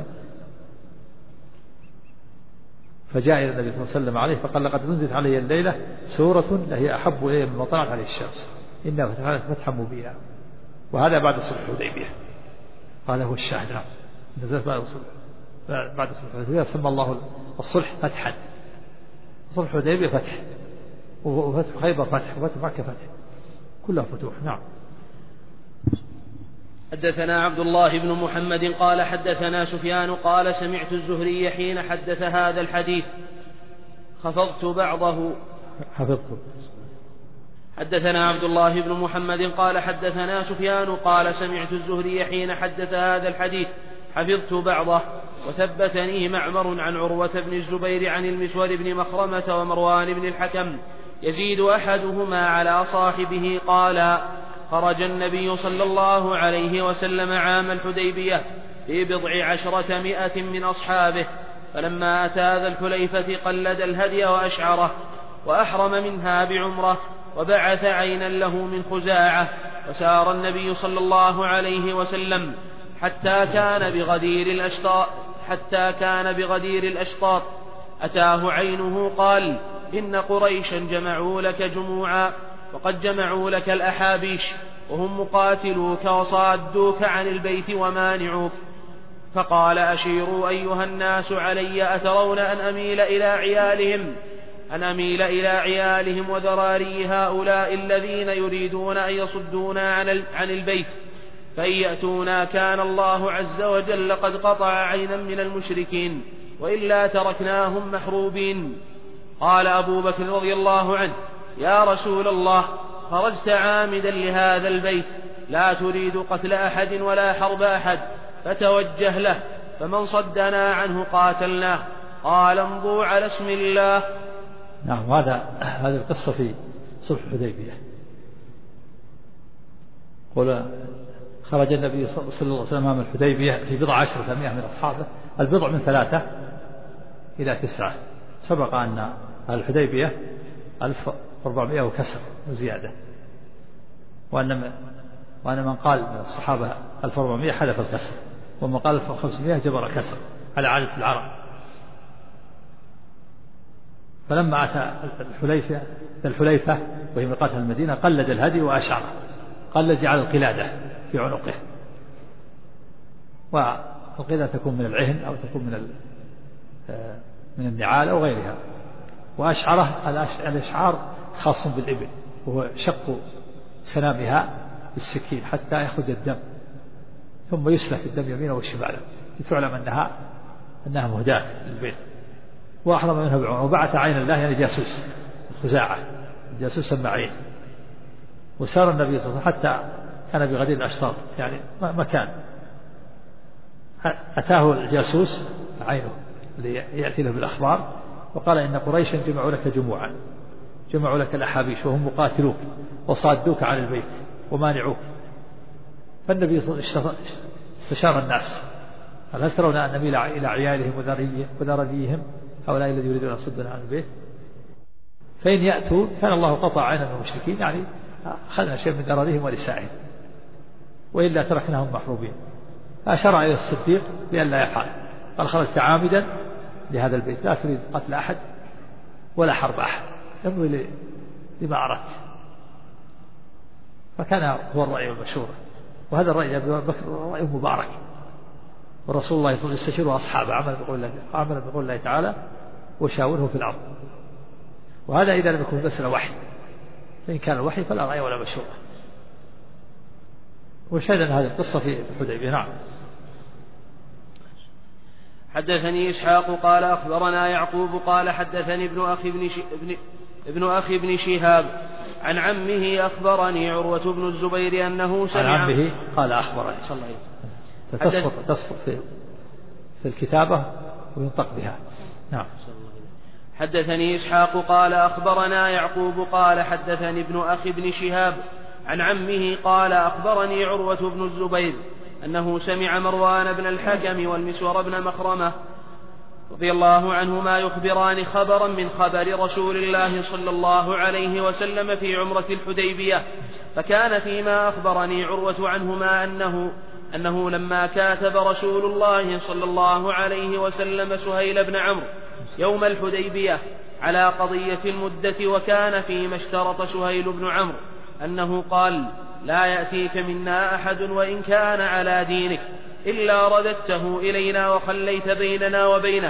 فجاء إلى النبي صلى الله عليه وسلم عليه فقال لقد أنزلت علي الليلة سورة لهي أحب إلي مما طلعت عليه الشمس، إنا فتحنا فتحا مبينا. وهذا بعد صلح الحديبية، هذا هو الشاهد. نعم، نزلت بعد صلح الحديبية، سمى الله الصلح فتحا، صلح الحديبية فتح، وفتح خيبر فتح، وفتح مكة فتح، كلها فتوح. نعم. حدثنا عبد الله بن محمد قال حدثنا سفيان قال سمعت الزهري حين حدث هذا الحديث حفظت بعضه. حدثنا عبد الله بن محمد قال حدثنا سفيان قال سمعت الزهري حين حدث هذا الحديث حفظت بعضه. وثبتني معمر عن عروة بن الزبير عن المسور بن مخرمة ومروان بن الحكم يزيد أحدهما على صاحبه قال خرج النبي صلى الله عليه وسلم عام الحديبية في 10 من أصحابه، فلما أتى ذا الحليفة قلد الهدي وأشعره وأحرم منها بعمرة، وبعث عينا له من خزاعة، وسار النبي صلى الله عليه وسلم حتى كان بغدير الأشطاط أتاه عينه قال إن قريشا جمعوا لك جموعا، وقد جمعوا لك الأحابيش، وهم مقاتلوك وصادوك عن البيت ومانعوك، فقال أشيروا أيها الناس علي أترون أن أميل إلى عيالهم وذراري هؤلاء الذين يريدون أن يصدونا عن البيت، فإن يأتونا كان الله عز وجل قد قطع عينا من المشركين، وإلا تركناهم محروبين. قال أبو بكر رضي الله عنه: يا رسول الله، خرجت عامدا لهذا البيت لا تريد قتل أحد ولا حرب أحد، فتوجه له، فمن صدنا عنه قاتلناه. قال: امضوا على اسم الله. نعم. هذه القصة في صلح الحديبية. قل خرج النبي صلى الله عليه وسلم أمام الحديبية في 10 من أصحابه، البضع من 3 إلى 9. سبق أن الحديبية 1400 وكسر وزيادة، وأن من قال من الصحابة 1400 حلف الكسر، ومن قال 1500 جبر كسر على عادة العرب. فلما أتى الحليفة وهي ميقات المدينة قلد الهدي وأشعره، قلد جعل القلادة في عنقه، والقلادة تكون من العهن أو تكون من النعال أو غيرها. وأشعره الإشعار خاص بالإبل، وهو شق سنامها بالسكين حتى يخرج الدم، ثم يسلك الدم يمينه وشماله لتعلم أنها مهداة للبيت. وأحرم منها بعمر، وبعث عين الله يعني جاسوس خزاعة، جاسوس معين. وسار النبي صلى الله عليه وسلم حتى كان بغدير الأشطار، يعني مكان. أتاه الجاسوس عينه ليأتي له بالأخبار، وقال: إن قريشا جمعوا لك جموعا، جمعوا لك الأحابيش وهم مقاتلوك وصادوك عن البيت ومانعوك. فالنبي صلى الله عليه وسلم استشار الناس: هل ترون أن نميل إلى عيالهم وذراريهم هؤلاء الذين يريدون أن يصدنا عن البيت؟ فإن يأتوا كان الله قطع عينا من المشركين، يعني أخذنا شيء من ذراريهم ونسائهم، وإلا تركناهم محروبين. فأشار إلى الصديق بأن لا يفعل، قال: خرجت عامدا لهذا البيت لا تريد قتل أحد ولا حرب أحد، امضي لما أردت. فكان هو الرأي المشهور، وهذا الرأي أبي بكر رأي مبارك. ورسول الله صلى الله عليه وسلم يستشير أصحابه عمل بقول الله تعالى: وشاوره في الأمر. وهذا إذا لم يكن مسألة وحي، فإن كان الوحي فلا رأي ولا مشورة. وشاهد أن هذه القصة في الحديبية. نعم. حدثني إسحاق قال أخبرنا يعقوب قال حدثني ابن أخي بن شهاب عن عمه أخبرني عروة بن الزبير أنه سمع عن عمه قال أخبرني. تصفق في الكتابة وينطق بها. نعم. حدثني إسحاق قال أخبرنا يعقوب قال حدثني ابن أخي بن شهاب عن عمه قال أخبرني عروة بن الزبير أنه سمع مروان بن الحكم والمسور بن مخرمة رضي الله عنهما يخبران خبرا من خبر رسول الله صلى الله عليه وسلم في عمرة الحديبية. فكان فيما أخبرني عروة عنهما أنه لما كاتب رسول الله صلى الله عليه وسلم سهيل بن عمرو يوم الحديبية على قضية المدة، وكان فيما اشترط سهيل بن عمرو أنه قال: لا يأتيك منا أحد وإن كان على دينك إلا رددته إلينا وخليت بيننا وبينه.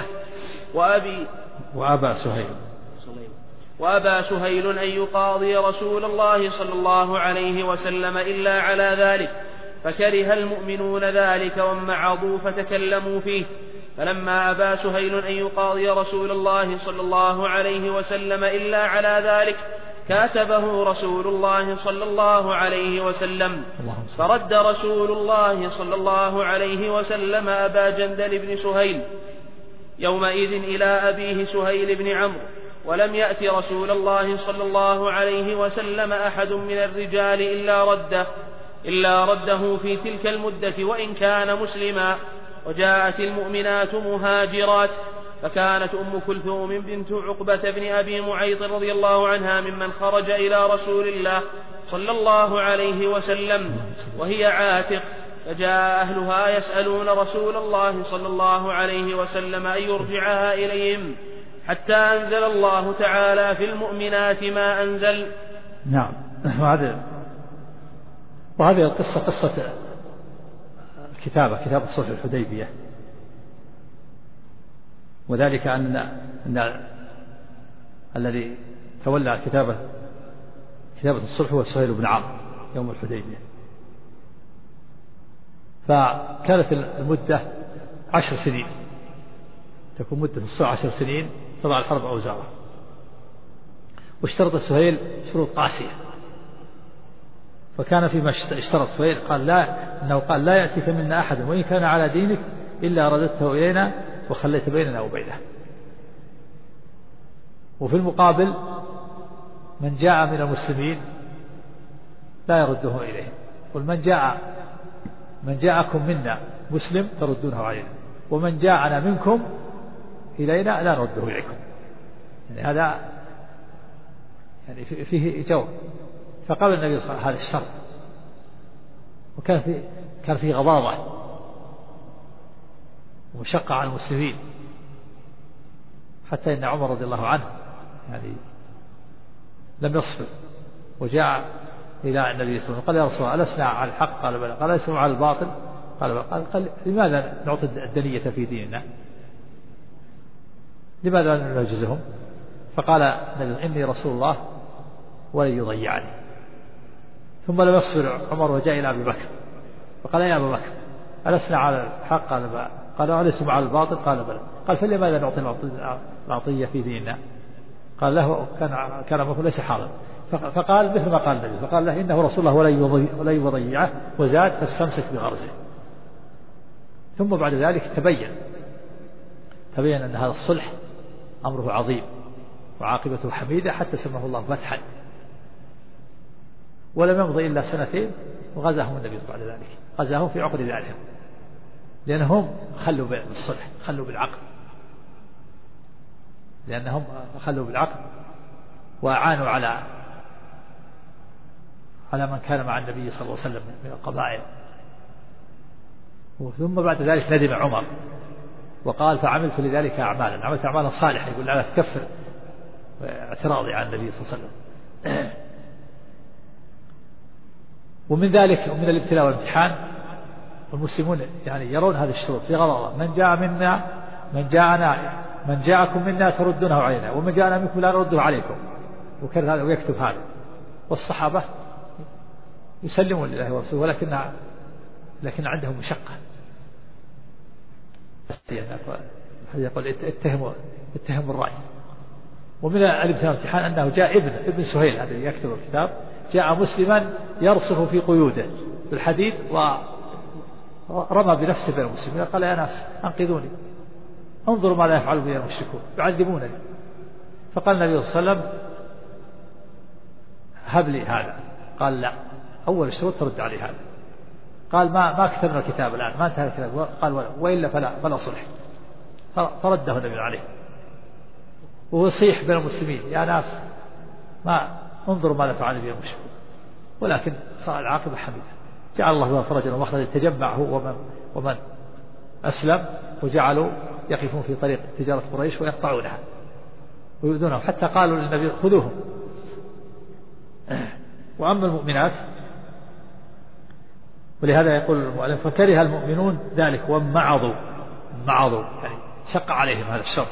وأبى سهيل أن يقاضي رسول الله صلى الله عليه وسلم إلا على ذلك، فكره المؤمنون ذلك وامعضوا فتكلموا فيه. فلما أبى سهيل أن يقاضي رسول الله صلى الله عليه وسلم إلا على ذلك كاتبه رسول الله صلى الله عليه وسلم، فرد رسول الله صلى الله عليه وسلم أبا جندل بن سهيل يومئذ إلى أبيه سهيل بن عمرو، ولم يأت رسول الله صلى الله عليه وسلم أحد من الرجال إلا رده في تلك المدة وإن كان مسلما. وجاءت المؤمنات مهاجرات، فكانت أم كلثوم بنت عقبة بن أبي معيط رضي الله عنها ممن خرج إلى رسول الله صلى الله عليه وسلم وهي عاتق، فجاء أهلها يسألون رسول الله صلى الله عليه وسلم أن يرجعها إليهم، حتى أنزل الله تعالى في المؤمنات ما أنزل. نعم. وهذه القصة قصة كتابة صلح الحديبية وذلك أن الذي تولى كتابة الصلح هو سهيل بن عمرو يوم الحديبية. فكانت المدة 10 سنين، تكون مدة الصلح 10 سنين تضع الحرب أوزارها. واشترط سهيل شروط قاسية، فكان فيما اشترط سهيل قال لا يأتيك منا أحد وإن كان على دينك إلا رددته إلينا وخليت بيننا وبينه. وفي المقابل من جاء من المسلمين لا يرده إليه، قل من جاءكم منا مسلم تردونه علينا، ومن جاءنا منكم إلينا لا نرده إليكم. يعني هذا يعني فيه جور. فقال النبي صلى الله عليه وسلم هذا الشر، وكان فيه غضاضة ومشقة على المسلمين، حتى إن عمر رضي الله عنه يعني لم يصبر وجاء إلى النبي صلى الله عليه وسلم قال: يا رسول الله ألسنا على الحق؟ قال: بلى. قال: ألسنا على الباطل؟ قال: بلى. قال: لماذا نعطي الدنية في ديننا؟ لماذا لا نعجزهم؟ فقال النبي: إني رسول الله ولن يضيعني. ثم لم يصبر عمر وجاء إلى أبي بكر فقال: يا أبا بكر ألسنا على الحق؟ قال: بلى. قال: ألسنا على الباطل؟ قال: بلى. قال: فلماذا نعطي العطية في ديننا؟ قال له: كان أبو ليس حاضر. فقال مثل ما قال النبي، فقال له: إنه رسول الله ولا يضيعه، وزاد: فاستمسك بغرزه. ثم بعد ذلك تبين أن هذا الصلح أمره عظيم وعاقبته حميدة، حتى سماه الله فتحا. ولم يمضي إلا 2 سنين وغزاهم النبي بعد ذلك، غزاهم في عقد ذلك، لأنهم خلوا بالصلح، خلوا بالعقد، لأنهم خلوا بالعقد وأعانوا على من كان مع النبي صلى الله عليه وسلم من القبائل. ثم بعد ذلك ندم عمر وقال: فعملت لذلك أعمالا، عملت أعمالا صالحة، يقول: لا تكفر اعتراضي عن النبي صلى الله عليه وسلم. ومن ذلك ومن الابتلاء والامتحان المسلمون يعني يرون هذه الشروط في غضاضة: من جاءكم منا تردونه علينا، ومن جاءنا منكم لا نرده عليكم. وكان هذا ويكتب هذا، والصحابة يسلمون لله ورسوله، لكن عندهم مشقة. يقول: اتهموا الرأي. ومن الابتلاء والامتحان أنه جاء ابن سهيل هذا يكتب الكتاب، جاء مسلما يرصف في قيوده بالحديد ورمى بنفسه بين المسلمين، قال: يا ناس أنقذوني، انظروا ماذا يفعل بي المشركون يعذبونني. فقال النبي صلى الله عليه وسلم: هب لي هذا. قال: لا، أول الشروط ترد عليه هذا. قال: ما كتبنا الكتاب الآن، ما انتهى الكتاب. قال: وإلا فلا صلح. فرده النبي عليه، وهو يصيح بين المسلمين: يا ناس ما انظروا ماذا فعل بي المشركون. ولكن صار العاقبة حميدة، جعل الله له فرجا ومخرجا، تجمع هو ومن أسلم، وجعلوا يقفون في طريق تجارة قريش ويقطعونها ويؤذونهم، حتى قالوا للنبي: خذوهم. وأما المؤمنات، ولهذا يقول المؤلف: فكره المؤمنون ذلك وامعضوا، يعني شق عليهم هذا الشر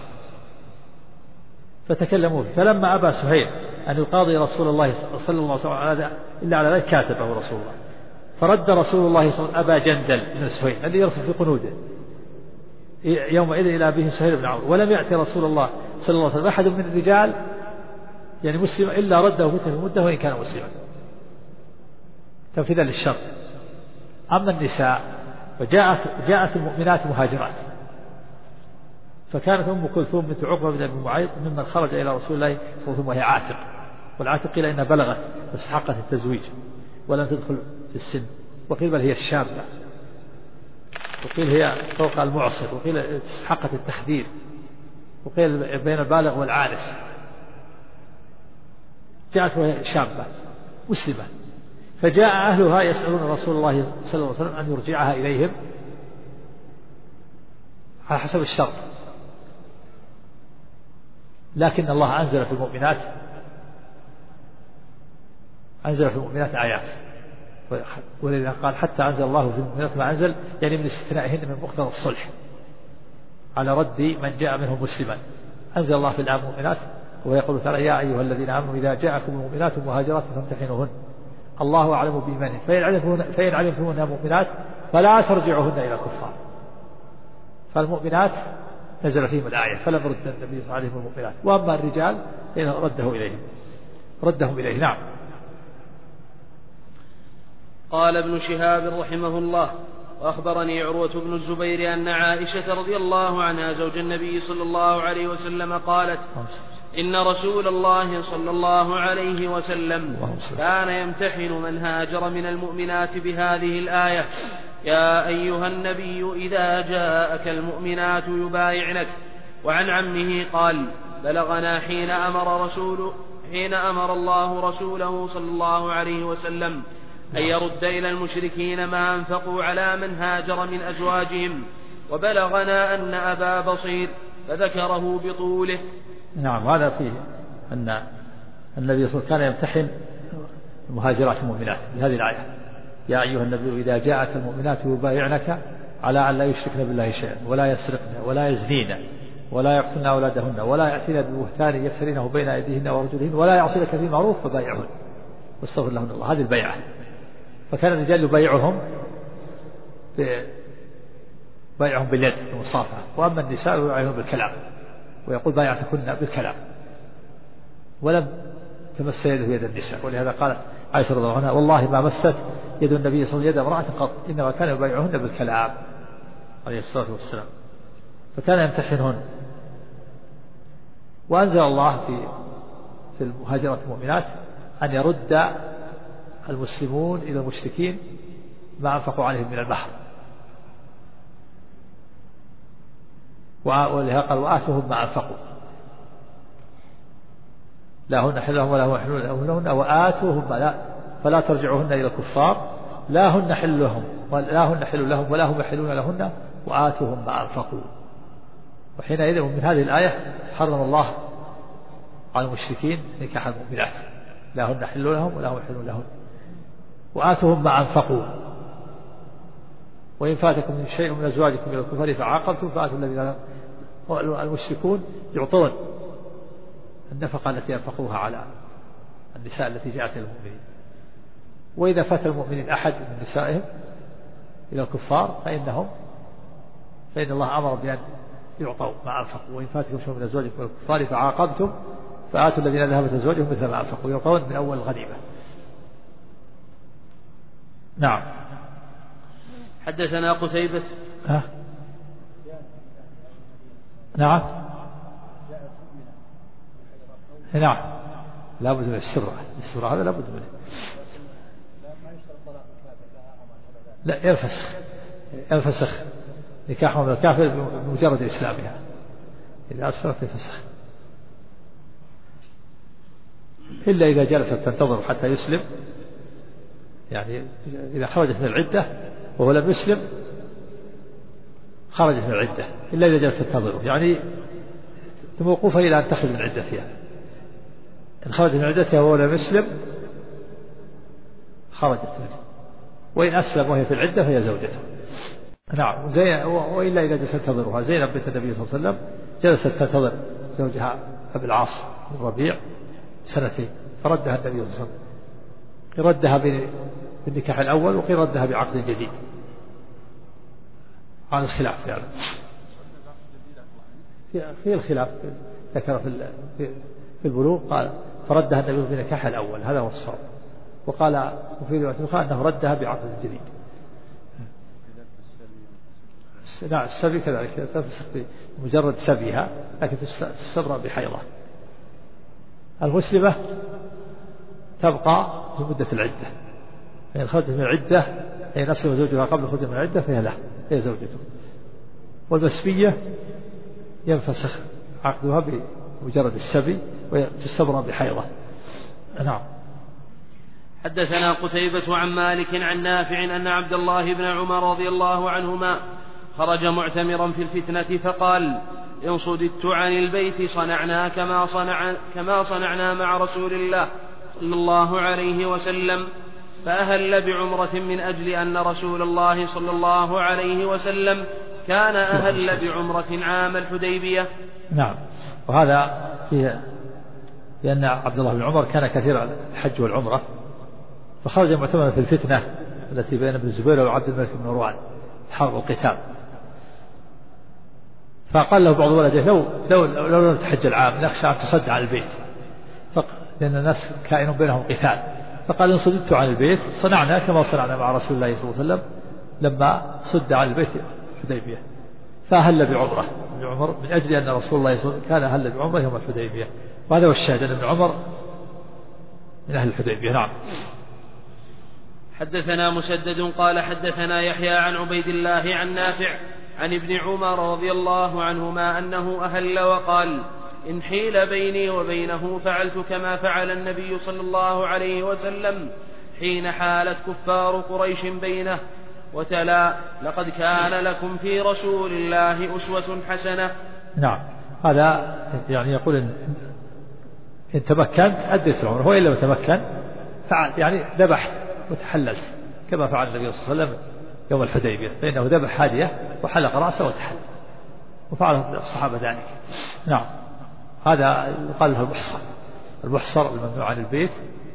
فتكلموا فيه. فلما أبى سهيل أن يقاضي رسول الله صلى الله عليه وسلم إلا على ذلك كاتبه رسول الله، فرد رسول الله صلى الله عليه وسلم أبا جندل بن سهيل الذي يرسل في قنوده يومئذ إلى أبيه سهيل بن عمرو، ولم يأتي رسول الله صلى الله عليه وسلم أحد من الرجال يعني مسلم إلا رده فتح المدة وإن كان مسلما، تنفيذا للشر. أما النساء فجاءت المؤمنات مهاجرات، فكانت أم كلثوم بنت عقبة بن أبي معيط ممن خرج إلى رسول الله صلى الله عليه وسلم وهي عاتق، والعاتق قيل إنها بلغت واستحقت التزويج ولم تدخل في السن، وقيل بل هي الشابة، وقيل هي فوق المعصر، وقيل استحقت التخدير، وقيل بين البالغ والعانس. جاءت وهي شابة مسلمة، فجاء أهلها يسألون رسول الله صلى الله عليه وسلم أن يرجعها إليهم على حسب الشرط، لكن الله أنزل في المؤمنات آيات، ولذا قال: حتى أنزل الله في المؤمنات ما أنزل، يعني من استثنائهن من مقتضى الصلح. على رد من جاء منهم مسلما. أنزل الله في الآية المؤمنات ويقول تعالى يا أيها الذين آمنوا إذا جاءكم المؤمنات مهاجرات فامتحنوهن الله أعلم بإيمانهن فإن علمتموهن مؤمنات فلا ترجعوهن إلى الكفار. فالمؤمنات نزل فيهم الآية فلم يرد النبي صلى الله عليه وسلم المؤمنات، وأما الرجال فإنه ردهم إليه. نعم. قال ابن شهاب رحمه الله: وأخبرني عروة بن الزبير أن عائشة رضي الله عنها زوج النبي صلى الله عليه وسلم قالت: إن رسول الله صلى الله عليه وسلم كان يمتحن من هاجر من المؤمنات بهذه الآية: يا أيها النبي إذا جاءك المؤمنات يبايعنك. وعن عمه قال: بلغنا حين أمر الله رسوله صلى الله عليه وسلم أن يرد إلى المشركين ما أنفقوا على من هاجر من أزواجهم، وبلغنا أن أبا بصير فذكره بطوله. نعم. هذا فيه أن النبي صلى الله عليه وسلم كان يمتحن المهاجرات المؤمنات بهذه الآية: يا أيها النبي إذا جاءك المؤمنات يبايعنك على أن لا يشركن بالله شيئا ولا يسرقن ولا يزنين ولا يقتلن أولادهن ولا يأتين ببهتان يفترينه بين أيديهن وأرجلهن ولا يعصينك في معروف فبايعهن واستغفر لهن الله. هذه البيعة. فكان الرجال يبايعهم باليد المصافحة، وأما النساء يبايعهم بالكلام، ويقول بايعتكن بالكلام، ولم تمس يده يد النساء. ولهذا قالت عائشة رضي الله عنها: والله ما مست يد النبي صلى الله عليه وسلم يد امرأة قط، إنما كان يبايعهن بالكلام عليه الصلاة والسلام. فكان يمتحنهن. وأنزل الله في المهاجرات المؤمنات أن يرد المسلمون إلى المشركين ما أنفقوا عليهم من البحر، ولهذا قال: وآتوهم ما أنفقوا، لا هن حل لهم ولا هم يحلون لهن وآتوهم فلا ترجعوهن إلى الكفار لا هن حل لهم ولا هم يحلون لهن وآتوهم ما أنفقوا. وحينئذ من هذه الآية حرم الله على المشركين نكاح المؤمنات، لا هن حل لهم ولا هم يحلون لهن وآتوهم ما أنفقوا. وإن فاتكم من شيء من أزواجكم إلى الكفار فعاقبتم فآتوا الذين المشركون يعطون النفقة التي ينفقوها على النساء التي جاءت إلى المؤمنين. وإذا فات المؤمنين أحد من نسائهم إلى الكفار فإن الله أمر بأن يعطوا ما أنفقوا. وإن فاتكم شيء من أزواجكم إلى الكفار فعاقبتم فآتوا الذين ذهبت أزواجهم مثل ما أنفقوا، يعطون من أول الغنيمة. نعم. حدثنا قتيبة. نعم. نعم. لا بد من الاستبراء هذا لا بد منه. لا ينفسخ نكاحهم من الكافر بمجرد إسلامها، إذا أسلمت ينفسخ، إلا إذا جلست تنتظر حتى يسلم. يعني إذا خرجت من العدة وهو لم يسلم خرجت من العدة، إلا إذا جلست تنتظره، يعني موقوفة إلى أن تخرج من عدتها. إن خرجت من عدتها وهو لم يسلم خرجت منه، وإن أسلم وهي في العدة فهي زوجته. نعم. وإلا إذا جلست تنتظرها. زينب بنت النبي صلى الله عليه وسلم جلست تنتظر زوجها أبي العاص بن الربيع 2 سنين، فردها النبي صلى الله عليه وسلم، ردها بالنكاح الأول وقيل ردها بعقد جديد على الخلاف. يعني في الخلاف ذكر في البلوغ قال فردها النبي بنكاح الأول، هذا هو الصواب. وقال وفي رواية أنه ردها بعقد جديد. نعم. السبي كذلك تفسخ بمجرد سبيها، لكن تستبرأ بحيضة. المسلمة تبقى في مدة العدة، فإن خرجت من العدة أي نسلم زوجها قبل خروج من العدة فهي له، هي زوجته. والمسبية ينفسخ عقدها بمجرد السبي وتستبرأ بحيضة. نعم. حدثنا قتيبة عن مالك عن نافع أن عبد الله بن عمر رضي الله عنهما خرج معتمرا في الفتنة فقال: إن صددت عن البيت صنعنا كما صنعنا مع رسول الله صلى الله عليه وسلم، فأهل بعمرة من أجل أن رسول الله صلى الله عليه وسلم كان أهل بعمرة عام الحديبية. نعم. وهذا فيه لأن عبد الله بن عمر كان كثير الحج والعمرة، فخرج معتمدا في الفتنة التي بين ابن الزبير وعبد الملك بن مروان حرب القتال، فقال له بعض ولده لو لم تحج العام نخشى أن تصد عن البيت، لأن الناس كائن بينهم قتال، فقال إن صددت عن البيت صنعنا كما صنعنا مع رسول الله صلى الله عليه وسلم لما صد عن البيت الحديبية، فأهل بعمرة ابن عمر من أجل أن رسول الله صلى الله عليه وسلم كان أهل بعمرة يوم الحديبية، وهذا هو الشاهد أن ابن عمر من أهل الحديبية. نعم. حدثنا مسدد قال حدثنا يحيى عن عبيد الله عن نافع عن ابن عمر رضي الله عنهما أنه أهل وقال إن حيل بيني وبينه فعلت كما فعل النبي صلى الله عليه وسلم حين حالت كفار قريش بينه، وتلا لقد كان لكم في رسول الله أسوة حسنة. نعم. هذا يعني يقول إن تمكنت أديت العمرة، وإن لم تمكن فعل يعني ذبحت وتحللت كما فعل النبي صلى الله عليه وسلم يوم الحديبية، فإنه ذبح هادية وحلق رأسه وتحلل، وفعل الصحابة ذلك. نعم. هذا يقال له المحصر الممنوع عن البيت،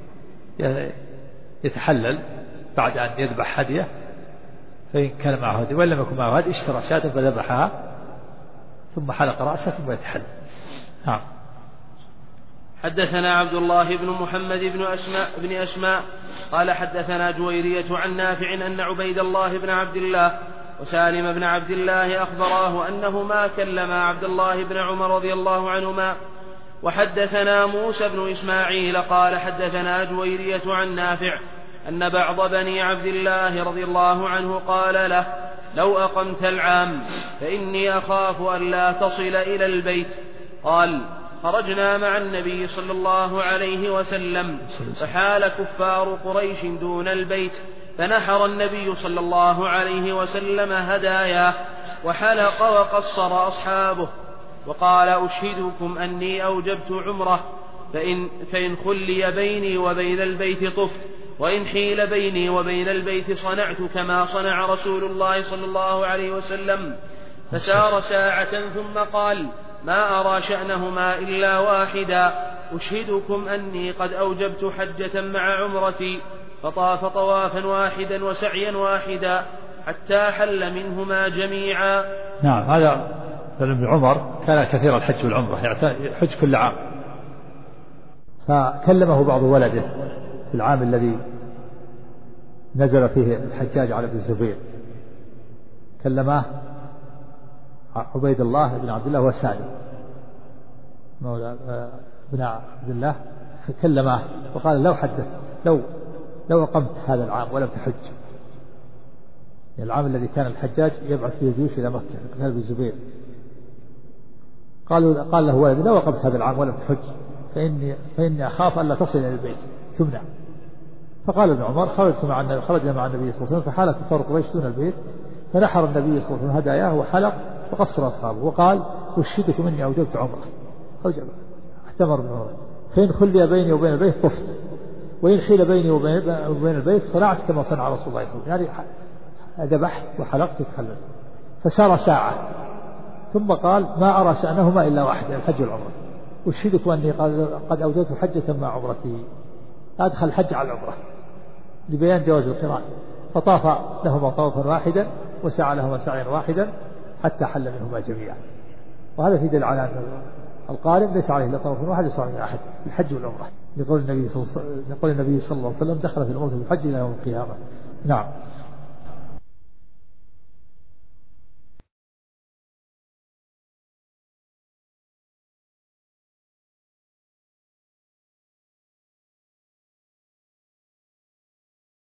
يتحلل بعد أن يذبح هديه، فإن كان معه هدي وإن لم يكن معه هدي اشترى شاة فذبحها ثم حلق رأسه ثم يتحلل. نعم. حدثنا عبد الله بن محمد بن أسماء قال حدثنا جويرية عن نافع أن عبيد الله بن عبد الله وسالم بن عبد الله أخبراه أنهما كلما عبد الله بن عمر رضي الله عنهما. وحدثنا موسى بن إسماعيل قال حدثنا جويرية عن نافع أن بعض بني عبد الله رضي الله عنه قال له لو أقمت العام فإني أخاف أن لا تصل إلى البيت. قال خرجنا مع النبي صلى الله عليه وسلم فحال كفار قريش دون البيت، فنحر النبي صلى الله عليه وسلم هداياه وحلق وقصر أصحابه، وقال أشهدكم أني أوجبت عمره، فإن خلي بيني وبين البيت طفت، وإن حيل بيني وبين البيت صنعت كما صنع رسول الله صلى الله عليه وسلم. فسار ساعة ثم قال ما أرى شأنهما إلا واحدا، أشهدكم أني قد أوجبت حجة مع عمرتي، فطاف طوافا واحدا وسعيا واحدا حتى حل منهما جميعا. نعم. هذا ابن عمر كان كثير الحج والعمرة، يحج كل عام، فكلمه بعض ولده في العام الذي نزل فيه الحجاج على ابن الزبير، كلماه عبيد الله بن عبد الله وسالم مولى بن عبد الله، كلماه وقال لو أقمت هذا العام ولم تحج، يعني العام الذي كان الحجاج يبعث فيه الجيوش إلى مكة كان ابن الزبير، قال له ولد لو أقمت هذا العام ولم تحج فإني أخاف ألا تصل إلى البيت تمنع. فقال ابن عمر خرجنا مع النبي صلى الله عليه وسلم فحال كفار قريش دون البيت، فنحر النبي صلى الله عليه وسلم هداياه وحلق وقصر أصحابه، وقال أشهدكم إني أوجبت عمره، احتمر ابن عمر، فإن خلي بيني وبين البيت طفت، وإن حيل بيني وبين البيت صنعت كما صنع رسول الله صلى الله عليه وسلم، يعني ذبحت وحلقت وتحللت. فسار ساعة ثم قال ما أرى شأنهما إلا واحد، الحج والعمرة، أشهدكم أني قد أوجبت حجة مع عمرتي، أدخل الحج على العمرة لبيان جواز القران، فطاف لهما طوفا واحدا وسعى لهما سعيا واحدا حتى حل منهما جميعا. وهذا في دليل على أن القارن ليس عليه إلا طوف واحد يصعد من أحد الحج والعمرة، يقول النبي صلى الله عليه وسلم دخل في العمرة بالحج إلى يوم القيامة. نعم.